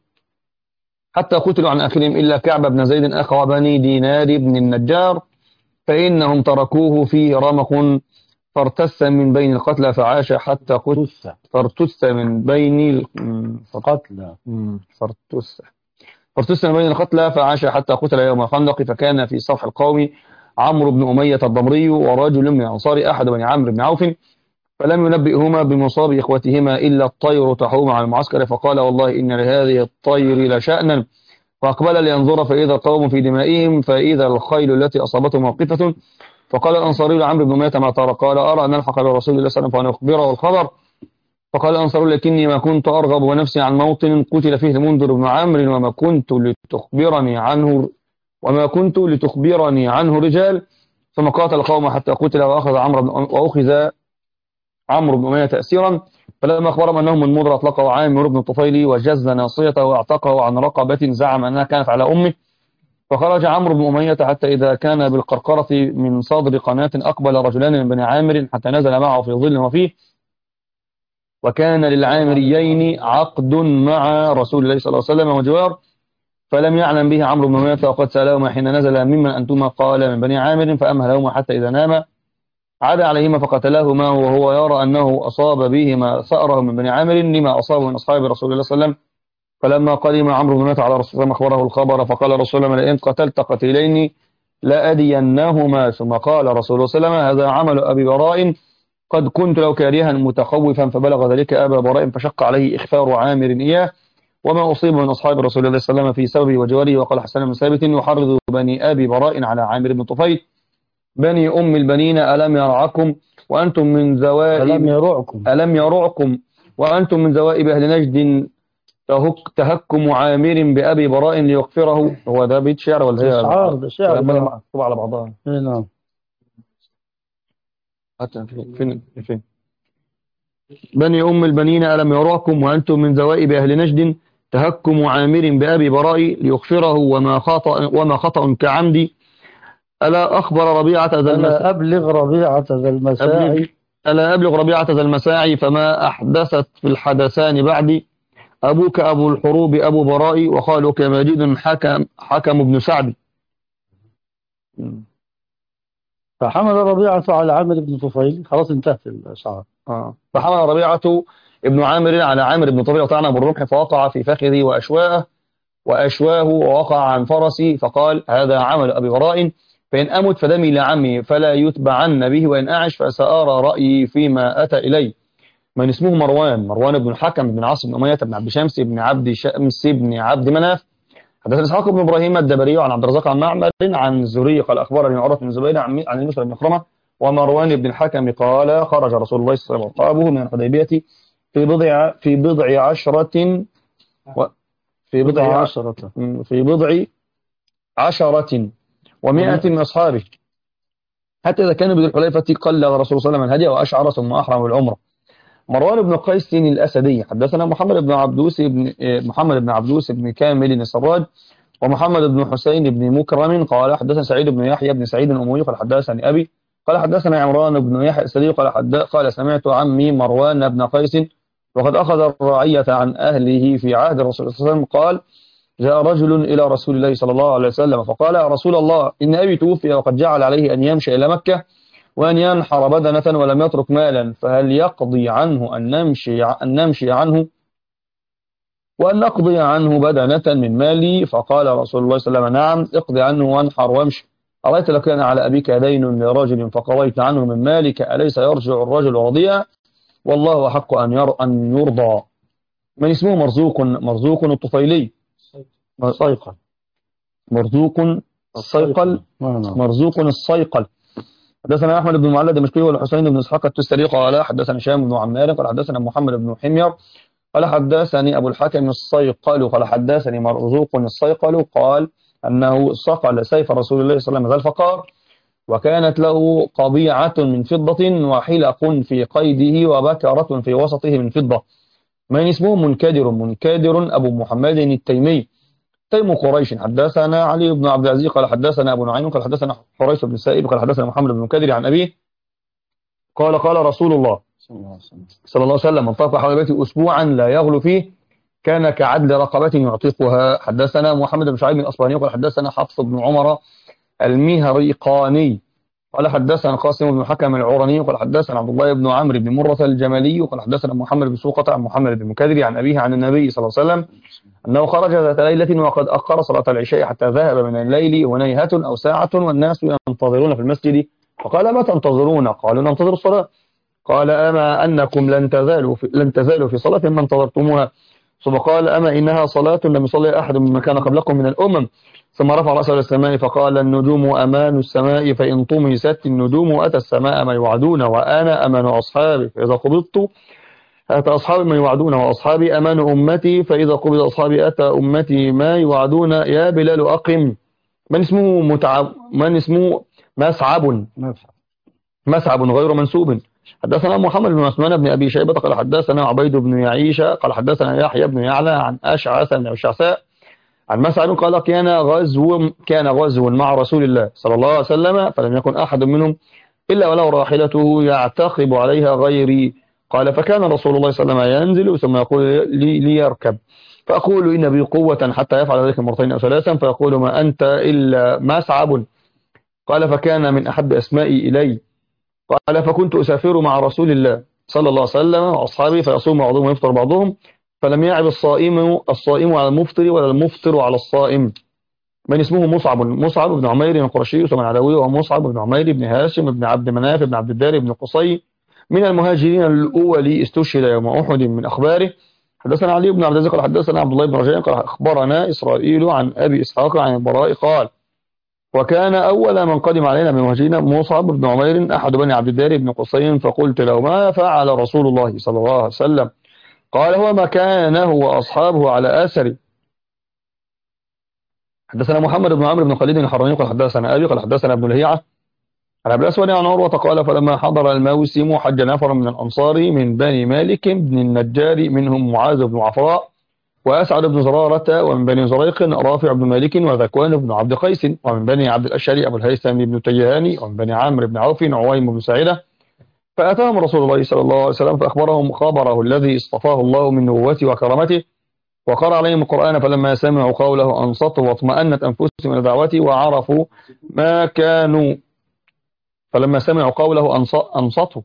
حتى قتلوا عن آخرهم إلا كعب بن زيد أخو بني دينار بن النجار فإنهم تركوه فيه رمق فارتس من بين القتلى فعاش حتى قتل فارتس من بين القتلى فارتس فارتس من بين القتلى فعاش حتى قتل يوم الخندق. فكان في صفح القوم عمرو بن أمية الضمري ورجل من الأنصار أحد بني عمرو بن عوف فلم ينبئهما بمصاب إخوتهما إلا الطير تحوم على المعسكر فقال والله إن لهذه الطير لشأنا، فأقبل لينظر فإذا القوم في دمائهم فإذا الخيل التي أصابته موقفة، فقال الأنصاري لعمرو بن أمية ما ترى؟ قال أرى أن نلحق برسول الله صلى الله عليه وسلم فنخبره الخبر. فقال الأنصاري لكني ما كنت أرغب ونفسي عن موطن قتل فيه المنذر بن عمرو وما كنت لتخبرني عنه وما كنت لتخبرني عنه رجال، ثم قاتل القوم حتى قتل وأخذ عمرو بن وأخذ عمرو بن أمية أسيرا، فلما أخبرهم أنهم من مضر أطلقه عامر بن الطفيل وجز ناصيته واعتقه عن رقبة زعم أنها كانت على أمه، فخرج عمرو بن أمية حتى إذا كان بالقرقرة من صدر قناة أقبل رجلان من بني عامر حتى نزل معه في ظل وفيه، وكان للعامريين عقد مع رسول الله صلى الله عليه وسلم وجوار، فلم يعلم به عمرو بن أمية وقد سألهما حين نزل ممن أنتما قال من بني عامر فأمهلهما حتى إذا نام عاد عليهما فقتلهما وهو يرى أنه أصاب بهما ثأره من بني عامر لما أصابه من أصحاب رسول الله صلى الله عليه وسلم. فلما قدم عمرو بن أمية على رسول الله أخبره الخبر فقال رسول الله لئن قتلت قتيلين لأدينهما، ثم قال رسول الله صلى الله عليه وسلم هذا عمل أبي براء قد كنت لو كارها متخوفا فبلغ ذلك أبا براء فشق عليه إخفار عامر إياه وما أصيب من أصحاب رسول الله صلى الله عليه وسلم في سببه وجواره. وقال حسن بن ثابت يحرض بني أبي براء على عامر بن طفيل بني أم البنين ألم يرعكم وأنتم من ذوائب ألم يرعكم ألم يرعكم وأنتم من ذوائب أهل نجد تهك تهكم عامر بأبي براء ليغفره. هو ده بيت شعر ولا هي شعر؟ ده شعر مكتوب على بعضها. نعم حتى فين فين بني أم البنين ألم يرعكم وأنتم من ذوائب أهل نجد تهكم عامر بأبي براء ليغفره وما خطأ وما خطأ كعمد. ألا أخبر ربيعة ذا المساعي ألا أبلغ ربيعة ذا المساعي ألا أبلغ ربيعة ذا المساعي فما أحدثت في الحدثان بعدي أبوك أبو الحروب أبو براء وخالك ماجد حكم حكم بن سعد. فحمل ربيعة على عامر بن طفيل. خلاص انتهت الشعر. آه. فحمل ربيعة ابن عامر على عامر بن طفيل وطعنه بالرمح فوقع في فخذه وأشواه وأشواه ووقع عن فرسي فقال هذا عمل أبي براء فإن أمت فدمي لعمي فلا يتبعن به وإن أعش فسأرى رأيي فيما أتى إلي. من اسمه مروان مروان بن الحكم بن عاص بن أمية بن عبد شمس بن عبد شمس بن عبد مناف. حدثنا إسحاق بن إبراهيم الدبري عن عبد الرزاق عن معمر عن زري قال أخبرني عروة بن زبير عن عن المسلم بن مخرمة ومروان بن الحكم قال خرج رسول الله صلى الله عليه وسلم وأصحابه من الحديبية في بضع في بضع عشرة و في بضع عشرة في بضع عشرة ومائة من أصحابه حتى إذا كانوا بذي الحليفة قل رسول الله صلى الله عليه وسلم الهدي وأشعر ثم أحرم بالعمرة. مروان بن قيس الأسدي حدثنا محمد بن عبدوس بن محمد بن عبدوس بن كامل السراج ومحمد بن حسين بن مكرم قال حدثنا سعيد بن يحيى بن سعيد الأموي قال حدثني أبي قال حدثنا عمران بن يحيى الأسدي قال حد قال سمعت عمي مروان بن قيس وقد أخذ الرعية عن أهله في عهد الرسول صلى الله عليه وسلم قال جاء رجل إلى رسول الله صلى الله عليه وسلم فقال يا رسول الله إن أبي توفي وقد جعل عليه أن يمشي إلى مكة وأن ينحر بدنة ولم يترك مالا فهل يقضي عنه أن نمشي, أن نمشي عنه وأن نقضي عنه بدنة من مالي؟ فقال رسول الله صلى الله عليه وسلم نعم اقضي عنه وانحر وامشي. أرأيت لو كان على أبيك دين لرجل فقضيت عنه من مالك أليس يرجع الرجل رضيا؟ والله أحق أن, ير... أن يرضى. من اسمه مرزوق مرزوق الطفيلي صيقل مرزوق الصيقل مرزوق الصيقل. حدثنا أحمد بن معلى الدمشقي والحسين بن إسحاق التستري قال حدثنا هشام بن عمار قال حدثنا محمد بن حمير قال حدثني أبو الحكم الصيقل قال حدثني مرزوق الصيقل قال أنه صقل سيف رسول الله صلى الله عليه وسلم ذا الفقار وكانت له قضيعة من فضة وحلق في قيده وبكرة في وسطه من فضة. من اسمه منكدر منكدر أبو محمد التيمي تيم قريش. حدثنا علي بن عبد العزيز قال حدثنا أبو نعيم قال حدثنا حريث بن السائب قال حدثنا محمد بن منكدر عن أبيه قال قال رسول الله صلى الله عليه وسلم من طاف حول بيته أسبوعا لا يغلو فيه كان كعدل رقبة يعتقها. حدثنا محمد بن شعيب الأصبهاني قال حدثنا حفص بن عمر المهريقاني قال حدثنا قاسم بن حكم العرني قال حدثنا عبد الله بن عمرو بن مرة الجمالي قال حدثنا محمد بن سوقة عن محمد بن منكدر عن أبيه عن النبي صلى الله عليه وسلم أنه خرج ذات ليلة وقد أخر صلاة العشاء حتى ذهب من الليل ونيهة أو ساعة والناس ينتظرون في المسجد فقال ما تنتظرون؟ قالوا ننتظر الصلاة. قال أما أنكم لن تزالوا في, لن تزالوا في صلاة ما انتظرتموها. ثم قال أما إنها صلاة لم يصلي أحد ممن كان قبلكم من الأمم. ثم رفع رأسه إلى السماء فقال النجوم أمان السماء فإن طمست النجوم أتى السماء ما يوعدون وأنا أمان أصحابي فإذا قبضت أتى أصحابي ما يوعدون وأصحابي أمان أمتي فإذا قبض أصحابي أتى أمتي ما يوعدون. يا بلال أقم. من اسمه متعب من اسمه مسعب مسعب غير منسوب. حدثنا محمد بن عثمان بن أبي شيبة قال حدثنا عبيد بن يعيشة قال حدثنا يحيى بن يعلى عن أشعث بن الشعثاء عن مسعد قال كان غزو كان غزو مع رسول الله صلى الله عليه وسلم فلم يكن أحد منهم إلا ولو راحلته يعتقب عليها غيري. قال فكان رسول الله صلى الله عليه وسلم ينزل ثم يقول لي ليركب فأقول إن بي قوة حتى يفعل ذلك مرتين أو ثلاثا فيقول ما أنت إلا مسعب. قال فكان من أحب أسمائي إلي. قال فكنت أسافر مع رسول الله صلى الله عليه وسلم وأصحابي فيصوم بعضهم ويفطر بعضهم فلم يعب الصائم الصائم على المفطر ولا المفطر على الصائم. من اسمه مصعب مصعب بن عمير القرشي ثم العدوي ومصعب بن عمير بن هاشم بن عبد مناف بن عبد الدار بن قصي من المهاجرين الأول استشهد يوم أحد. من أخباره حدثنا علي بن عبد العزيز قال حدثنا عبد الله بن رجاء قال أخبرنا إسرائيل عن أبي إسحاق عن البراء قال وكان أول من قدم علينا من المهاجرين مصعب بن عمير أحد بني عبد الدار بن قصي فقلت له ما فعل رسول الله صلى الله عليه وسلم؟ قال هو مكانه وأصحابه على أثري. حدثنا محمد بن عمرو بن خالد الحراني قال حدثنا أبي قال حدثنا ابن لهيعة عن أبي الأسود عن عروة قال فلما حضر الموسم حج نفر من الأنصار من بني مالك بن النجار منهم معاذ بن عفراء وأسعد بن زرارة ومن بني زريق رافع بن مالك وذكوان بن عبد قيس ومن بني عبد الأشعري أبو الهيثم بن تيهاني ومن بني عامر بن عوف عويم بن سعيدة. فأتاهم رسول الله صلى الله عليه وسلم فأخبرهم خبره الذي اصطفاه الله من نبوته وكرامته وقرأ عليهم القرآن فلما سمعوا قوله أنصتوا واطمأنت أنفسهم إلى دعوته وعرفوا ما كانوا فلما سمعوا قوله أنصتوا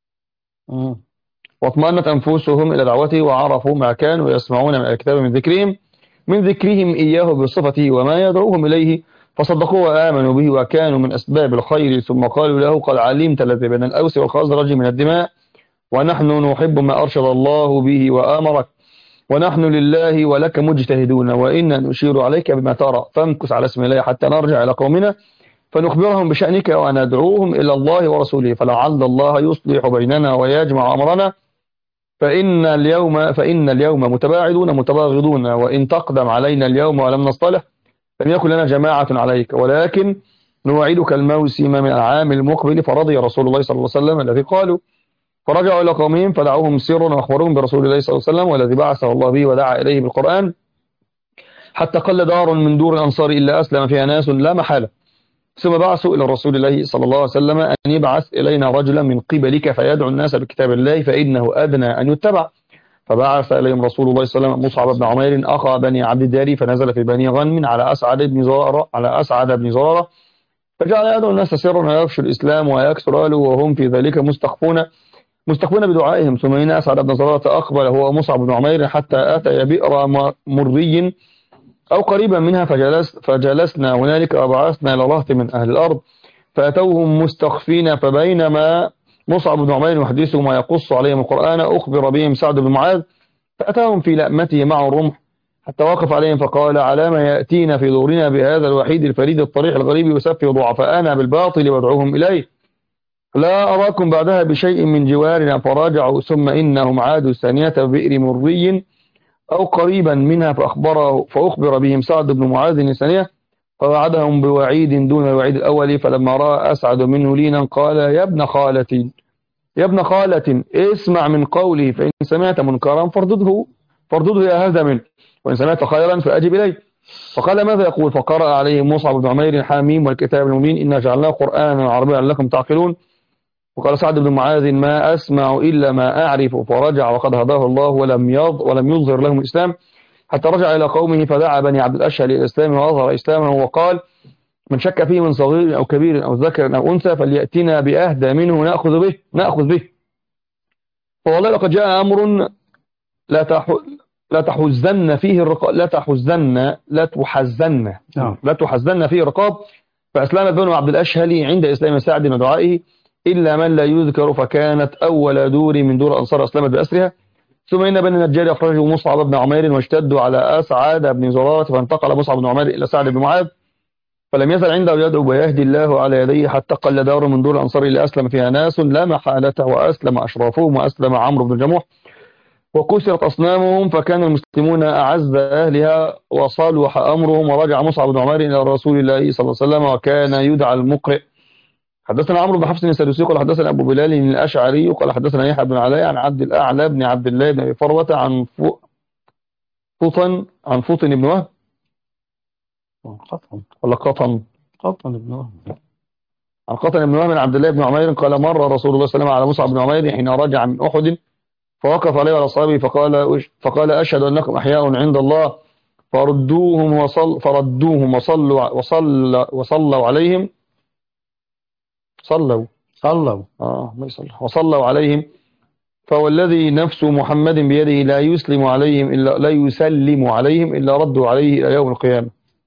واطمأنت أنفسهم إلى دعوته وعرفوا ما كانوا يسمعون من الكتاب من ذكرهم من ذكرهم إياه بصفته وما يدعوهم إليه فصدقوا وآمنوا به وكانوا من أسباب الخير. ثم قالوا له قد علمت الذي بين الأوس والخزرج من الدماء ونحن نحب ما أرشد الله به وآمرك ونحن لله ولك مجتهدون وإنا نشير عليك بما ترى فامكث على اسم الله حتى نرجع إلى قومنا فنخبرهم بشأنك وندعوهم إلى الله ورسوله فلعل الله يصلح بيننا ويجمع أمرنا فإن اليوم فإن اليوم متباعدون متباغضون وإن تقدم علينا اليوم ولم نصطلح لم يكن لنا جماعة عليك ولكن نوعدك الموسم من العام المقبل. فرضي رسول الله صلى الله عليه وسلم الذي قالوا فرجعوا إلى قومهم فدعوهم سرا وأخبرهم برسول الله صلى الله عليه وسلم والذي بعثه الله به ودعا إليه بالقرآن حتى قل دار من دور الأنصار إلا أسلم فيها ناس لا محالة. ثم بعثوا إلى رسول الله صلى الله عليه وسلم أن يبعث إلينا رجلا من قبلك فيدعو الناس بكتاب الله فإنه أدنى أن يتبع. فبعث إليهم رسول الله صلى الله عليه وسلم مصعب بن عمير أخا بني عبد الدار فنزل في بني غنم على أسعد بن زرارة على أسعد بن زرارة فجعل يدعو الناس سرا ويفشو الإسلام ويكثر أهله وهم في ذلك مستخفون مستخفون بدعائهم. ثم إن أسعد بن زرارة أقبل هو مصعب بن عمير حتى أتى بئر مري أو قريبا منها فجلس فجلسنا هنالك وبعثنا إلى رهط من أهل الأرض فأتوهم مستخفين فبينما مصعب بن عمير يحدثهم ويقص عليهم القرآن أخبر بهم سعد بن معاذ فأتاهم في لأمته مع الرمح حتى وقف عليهم فقال على ما يأتينا في دورنا بهذا الوحيد الفريد الطريح الغريب يسفه ضعفاءنا بالباطل وادعوهم إليه لا أراكم بعدها بشيء من جوارنا فراجعوا ثم إنهم عادوا الثانية بئر مري أو قريبا منها فأخبره فأخبر بهم سعد بن معاذ الثانية فوعدهم بوعيد دون الوعيد الأول فلما رأى أسعد منه لينا قال يا ابن خالتي يا ابن خالة اسمع من قوله فإن سمعت منكرا فردده فردده يا هذا منه وإن سمعت خيرا فأجب إليه فقال ماذا يقول فقرأ عليه مصعب بن عمير حاميم والكتاب المبين إنا جعلناه قرآنا عربيا لكم تعقلون وقال سعد بن معاذ ما أسمع إلا ما أعرف فرجع وقد هداه الله ولم يض ولم يظهر لهم الإسلام حتى رجع إلى قومه فدعا بني عبد الأشهل إلى الإسلام وأظهر إسلامه وقال من شك فيه من صغير أو كبير أو ذكر أو أنثى فليأتنا بأهدى منه نأخذ به نأخذ به فوالله لقد جاء أمر لا تح لا تحزن فيه الرقاب لا تحزن لا تحزن لا تحزن فيه الرقاب فأسلمت بنو عبد الأشهل عند إسلام سعد ودعائه إلا من لا يذكر فكانت أول دور من دور أنصار أسلمت بأسرها. ثم إن بني النجار أخرجوا مصعب بن عمير واشتدوا على أسعد بن زرارة فانتقل مصعب بن عمير إلى سعد بن معاذ فلم يزل عنده يدعو ويهدي الله على يديه حتى قل دور من دور الأنصار اللي أسلم فيها ناس لا محالة وأسلم أشرافهم وأسلم عمرو بن الجموح وكسرت أصنامهم فكان المسلمون أعز أهلها وصالح أمرهم ورجع مصعب بن عمير إلى رسول الله صلى الله عليه وسلم وكان يدعى المقرئ. حدثنا عمرو بن حفص السدوسي قال حدثنا أبو بلال الأشعري قال حدثنا يحيى بن علاء عن عبد الأعلى بن عبد الله بن أبي فروة عن فطن عن فطن بن وهب قطن ولا قطن قطن بن وهب عن قطن بن وهب عن عبد الله بن عمير قال مر رسول الله صلى الله عليه وسلم على مصعب بن عمير حين رجع من أحد فوقف عليه على أصحابه فقال فقال أشهد أنكم أحياء عند الله فردوهم وصل فردوهم وصلوا وصل وصلوا عليهم صلوا صلوا اه ما يصلوا وصلوا عليهم فوالذي نفس محمد بيده لا يسلم عليهم إلا لا يسلم عليهم إلا ردوا عليه إلى يوم القيامة.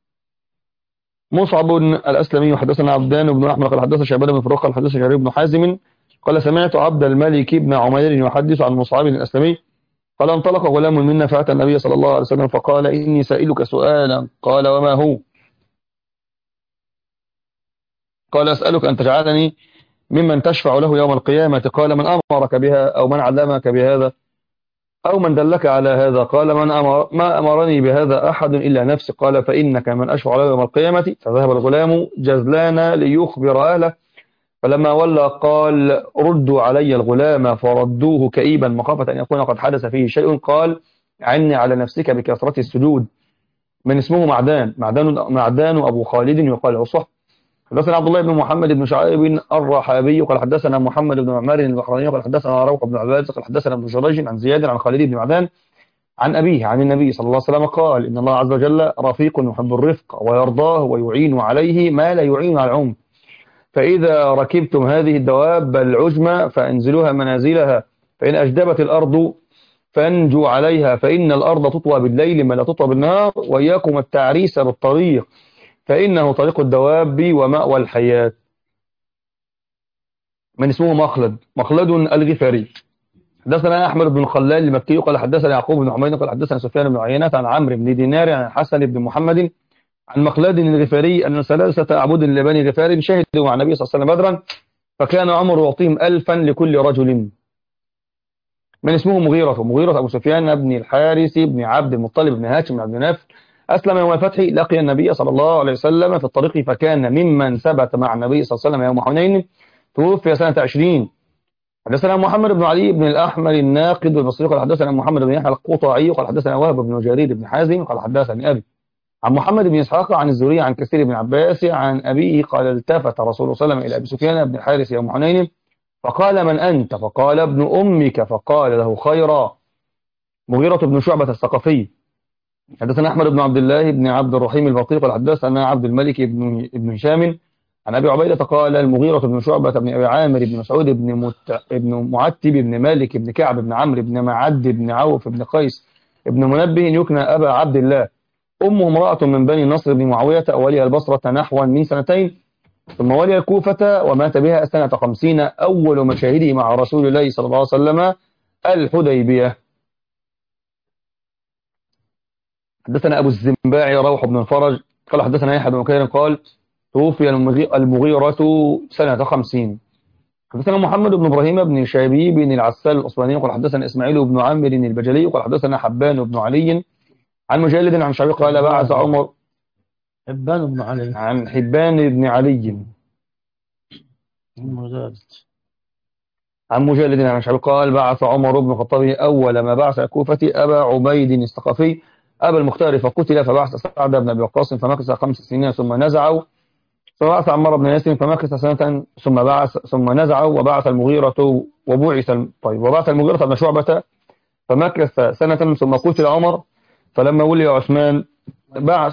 مصعب الأسلمي حدثنا عبدان بن أحمد قال حدثنا شعبان بن فروخ قال حدثنا جرير بن حازم قال سمعت عبد الملك بن عمير يحدث عن مصعب الأسلمي قال انطلق غلام منا فأتى النبي صلى الله عليه وسلم فقال إني سائلك سؤالا قال وما هو قال أسألك أن تجعلني ممن تشفع له يوم القيامة قال من أمرك بها أو من علمك بهذا أو من دلك على هذا قال من أمر ما أمرني بهذا أحد إلا نفسي قال فإنك من أشفع له يوم القيامة. فذهب الغلام جزلان ليخبر أهله فلما ولى قال ردوا علي الغلام فردوه كئيبا مخافة أن يكون قد حدث فيه شيء قال عني على نفسك بكثرة السجود. من اسمه معدان معدان معدان أبو خالد يقال عصح. حدثنا عبد الله بن محمد بن شعيب الرحابي قال حدثنا محمد بن عمار البحراني قال حدثنا روح بن عباد قال حدثنا ابن جريج عن زياد عن خالد بن معدان عن أبيه عن النبي صلى الله عليه وسلم قال إن الله عز وجل رفيق يحب الرفق ويرضاه ويعين عليه ما لا يعين على العم فإذا ركبتم هذه الدواب العجمة فأنزلوها منازلها فإن أجدبت الأرض فانجوا عليها فإن الأرض تطوى بالليل ما لا تطوى بالنهار وإياكم التعريس بالطريق فإنه طريق الدواب ومأوى الحياة. من اسمه مخلد مخلد الغفاري حدثنا أحمد بن خلال المكي قال حدثنا يعقوب بن حميد قال حدثنا سفيان بن عيينة عن عمرو بن دينار عن حسن بن محمد عن مخلد الغفاري أن ثلاثة أعبد لبني غفار شهدوا مع النبي صلى الله عليه وسلم بدرا فكان عمر يعطيهم ألفا لكل رجل. من اسمه مغيرة مغيرة أبو سفيان بن الحارث بن عبد المطلب بن هاشم بن عبد مناف أسلم يوم الفتح لقي النبي صلى الله عليه وسلم في الطريق فكان ممن ثبت مع النبي صلى الله عليه وسلم يوم حنين توفي سنة عشرين. حدثنا محمد بن علي بن الأحمر الناقد والبصري قال حدثنا محمد بن يحيى القطاعي قال حدثنا وهب بن جرير بن حازم قال حدثني أبي عن محمد بن إسحاق عن الزهري عن كثير بن عباس عن أبيه قال التفت رسول الله صلى الله عليه وسلم إلى أبي سفيان بن الحارث يوم حنين فقال من أنت فقال ابن أمك فقال له خيرا مغيرة بن شعبة الثقفي. حدثنا أحمد بن عبد الله بن عبد الرحيم البطيق قال حدثنا عبد الملك بن بن هشام عن أبي عبيدة قال المغيرة بن شعبة بن أبي عامر بن مسعود بن مت... بن معتب بن مالك بن كعب بن عمرو بن معد بن عوف بن قيس بن منبه يكنى أبا عبد الله. أمه امرأة من بني نصر بن معاوية ولي البصرة نحوا من سنتين ثم ولي الكوفة ومات بها سنة خمسين. أول مشاهده مع رسول الله صلى الله عليه وسلم الحديبية. حدثنا أبو الزنباعي روح بن الفرج قال حدثنا يحيى بن بكير قال توفي المغيرة سنة خمسين. حدثنا محمد بن إبراهيم بن شيبي بن العسال الأصبهاني قال حدثنا إسماعيل بن عامر البجلي قال حدثنا حبان بن علي عن مجالد عن شعبي قال بعث عمر حبان بن علي عن حبان بن علي مجالد عن مجالد عن شعبي قال بعث عمر بن الخطاب أول ما بعث الكوفة أبا عبيد الثقفي أبا المختار فقتل فبعث سعد بن أبي وقاص فمكث خمس سنين ثم نزعوا ثم بعث عمار بن ياسر فمكث سنة ثم بعث ثم نزعوا وبعث المغيرة وبعث طيب وبعث المغيرة بن شعبة فمكث سنة ثم قتل عمر فلما ولي عثمان بعث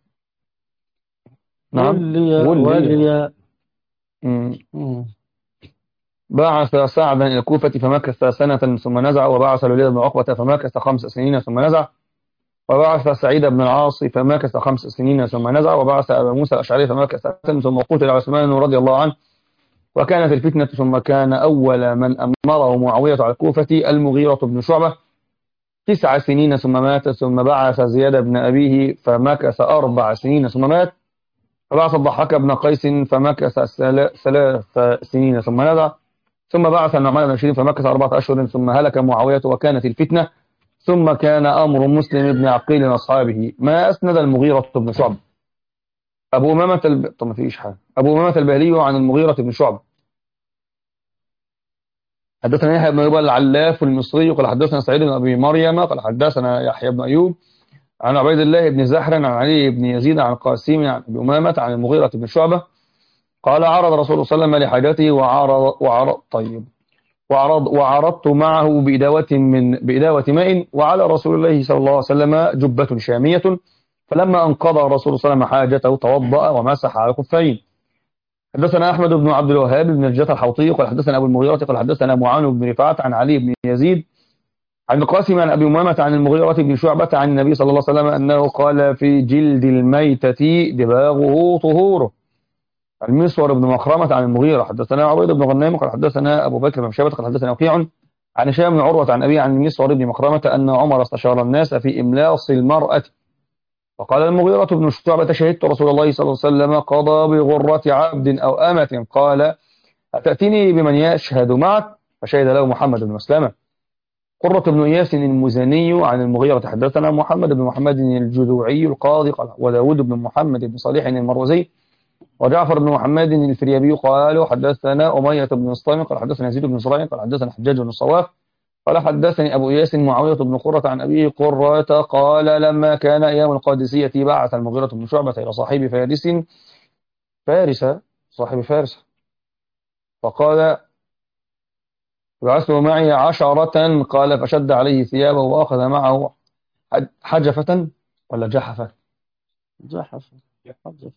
نعم ولي ولي ولي بعث سعدا إلى الكوفة فمكث سنة ثم نزع وبعث الوليد بن عقبة فمكث خمس سنين ثم نزع وبعث سعيد بن العاص فمكث خمس سنين ثم نزع وبعث أبا موسى الأشعري فمكث سنة ثم قتل عثمان رضي الله عنه وكانت الفتنة ثم كان أول من أمره معاوية على الكوفة المغيرة بن شعبة تسع سنين ثم مات ثم بعث زياد بن أبيه فمكث أربع سنين ثم مات فبعث الضحاك بن قيس فمكث ثلاث سنين ثم نزع ثم بعث النعمان بن بشير فمكث أربعة أشهر ثم هلك معاوية وكانت الفتنة ثم كان أمر مسلم بن عقيل أصحابه. ما أسند المغيرة بن شعبة أبو أمامة الب... طب ما فيش حاجة. أبو أمامة البهلي عن المغيرة بن شعبة حدثنا يحيى بن أيوب العلاف المصري قال حدثنا سعيد بن أبي مريم قال حدثنا يحيى بن أيوب عن عبيد الله بن زهر عن علي بن يزيد عن قاسم عن أبي أمامة عن المغيرة بن شعبة قال عرض رسول الله صلى الله عليه وسلم لحاجته وعرض وعرض طيب وعرض وعرضت معه بإداوة من بإداوة ماء وعلى رسول الله صلى الله عليه وسلم جبة شامية فلما انقضى رسول الله صلى الله عليه وسلم حاجته توضأ ومسح على الخفين. حدثنا أحمد بن عبد الوهاب بن الجة الحوطي قال حدثنا أبو المغيرة قال حدثنا معان بن رفاعة عن علي بن يزيد عن القاسم عن أبي أمامة عن المغيرة بن شعبة عن النبي صلى الله عليه وسلم أنه قال في جلد الميتة دباغه طهوره. المسور بن مخرمة عن المغيرة حدثنا عبيد بن غنام قال حدثنا أبو بكر بن شيبة قال حدثنا وكيع عن هشام بن عروة عن أبي عن المسور بن مخرمة أن عمر استشار الناس في إملاص المرأة فقال المغيرة بن شعبة شهدت رسول الله صلى الله عليه وسلم قضى بغرة عبد أو أمة قال أتأتيني بمن يشهد معك فشهد له محمد بن مسلمة. قرة بن إياس المزني عن المغيرة حدثنا محمد بن محمد الجذوعي القاضي قال وداود بن محمد بن صالح المروزي وجعفر بن محمد الفريابي قالوا حدثنا أمية بن الصامت قال حدثنا يزيد بن زريع قال حدثنا حجاج بن الصواف قال حدثني أبو إياس معاوية بن قرة عن أبيه قرة قال لما كان أيام القادسية بعث المغيرة بن شعبة إلى صاحب فارس فارس صاحب فارس فقال بعثت معي عشرة قال فشد عليه ثيابه وأخذ معه حجفة ولا جحفة جحفة حجفة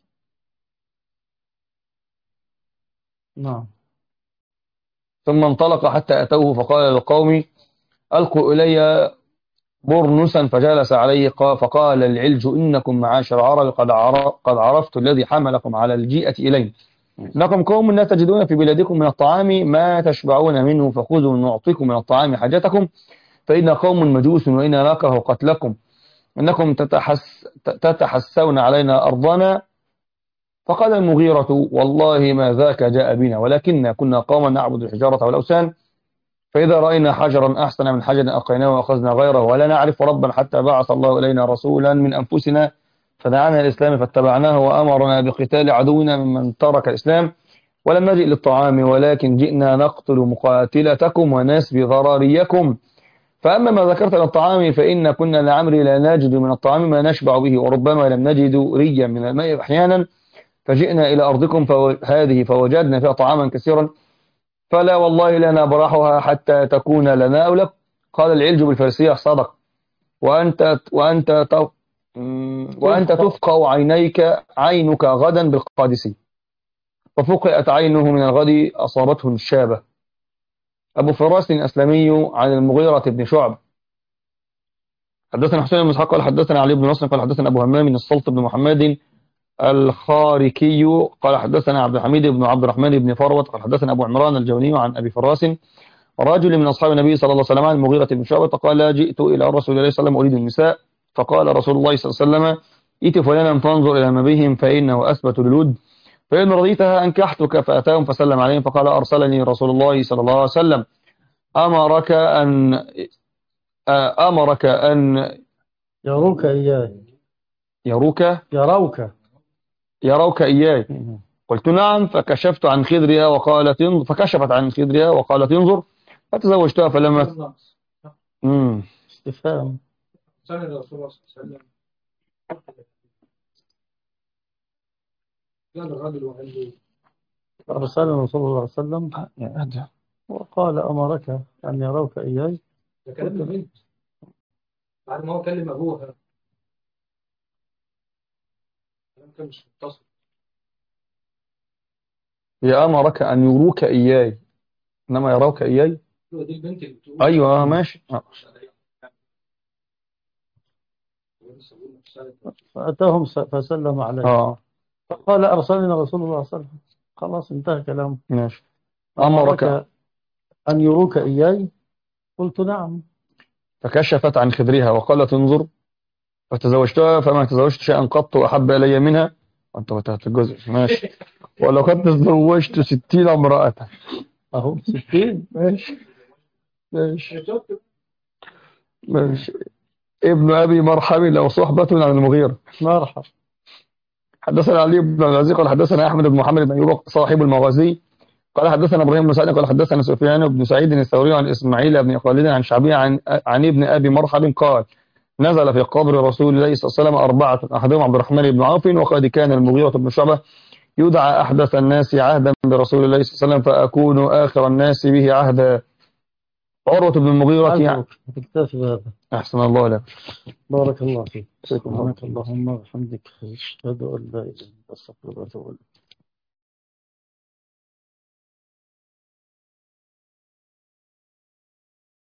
نعم ثم انطلق حتى أتوه فقال للقوم ألقوا إلي برنسا فجلس عليه فقال العلج إنكم معاشر عرب قد قد عرفت الذي حملكم على الجيئة إلينا إنكم قوم لا تجدون في بلادكم من الطعام ما تشبعون منه فخذوا نعطيكم من الطعام حاجتكم فإن قوم مجوس وإنا نكره قتلكم إنكم تتحس تتحسون علينا أرضنا. فقال المغيرة والله ما ذاك جاء بنا ولكننا كنا قوما نعبد الحجارة والأوثان فإذا رأينا حجرا أحسن من حجر ألقيناه وأخذنا غيره ولا نعرف ربا حتى بعث الله إلينا رسولا من أنفسنا فدعانا الإسلام فاتبعناه وأمرنا بقتال عدونا ممن ترك الإسلام ولم نجئ للطعام ولكن جئنا نقتل مقاتلتكم ونسبي ضراريكم فأما ما ذكرت من الطعام فإن كنا لعمري لا نجد من الطعام ما نشبع به وربما لم نجد ريا من الماء أحيانا فجئنا إلى أرضكم هذه فوجدنا فيها طعاما كثيرا فلا والله لا نبرحها حتى تكون لنا أو لك. قال العلج بالفارسية صدق وأنت وأنت ت- وأنت تفقأ عينيك عينك غدا بالقادسي، ففقئت عينه من الغد أصابته الشابة. أبو فراس الأسلمي عن المغيرة بن شعب حدثنا حسين بن إسحاق قال حدثنا علي بن نصر قال حدثنا أبو همام السلط بن محمد الخاركي قال حدثنا عبد الحميد بن عبد الرحمن بن فروت قال حدثنا أبو عمران الجوني عن أبي فراس رجل من أصحاب النبي صلى الله عليه وسلم عن المغيرة بن شعبة قال جئت إلى رسول الله صلى الله عليه وسلم أريد النساء، فقال رسول الله صلى الله عليه وسلم ائت فلانا فانظر إلى ما بهم فإنه أثبت للود، فإن رضيتها أنكحتك. فأتاهم فسلم عليهم فقال أرسلني رسول الله صلى الله عليه وسلم أمرك أن أمرك أن يروك إياي يروك يروك يروك إياي. قلت نعم، فكشفت عن خدرها وقالت انظر، فكشفت عن خدرها وقالت انظر، فتزوجتها فلما امم استفهام. سنة الرسول صلى الله عليه وسلم قال الرجل وقال أرسلنا صلى الله عليه وسلم وقال أمرك أن يروك إياي. ده كلام جميل بعد ما هو كلم أبوها، كلام كان مش متصل. هي أمرك أن يروك إياي إنما يروك إياي. هو دي البنت اللي بتقول أيوة ماشي. فأتاهم س- فسلم عليه اه فقال أرسلنا رسول الله صلى الله عليه وسلم. خلاص انتهى كلامه. ماشي. أمرك أمرك أن يروك إياي. قلت نعم. فكشفت عن خدرها وقالت انظر، فتزوجتها فما تزوجت شيئا قط أحب إلي منها. أنت وتحت الجزء ماشي. ولقد تزوجت ستين امرأة. أهو ستين. ماشي ماشي ماشي. ابن أبي مرحب له صحبة عن المغيرة. مرحب. حدثنا علي بن عبد العزيز قال حدثنا أحمد بن محمد بن أيوب صاحب المغازي قال حدثنا إبراهيم بن سعيد قال حدثنا سفيان بن سعيد الثوري عن إسماعيل بن خالد عن شعبي عن عن ابن أبي مرحب قال نزل في قبر رسول الله صلى الله عليه وسلم أربعة أحدهم عبد الرحمن بن عوف وقد كان المغيرة بن شعبة يدعى أحدث الناس عهدا برسول الله صلى الله عليه وسلم فأكون آخر الناس به عهدا. عروة بن المغيرة يعني. اكتفي بهذا. أحسن الله لك. بارك الله فيك. سبحانك اللهم وبحمدك أشهد أن لا إله إلا أنت أستغفرك وأتوب إليك.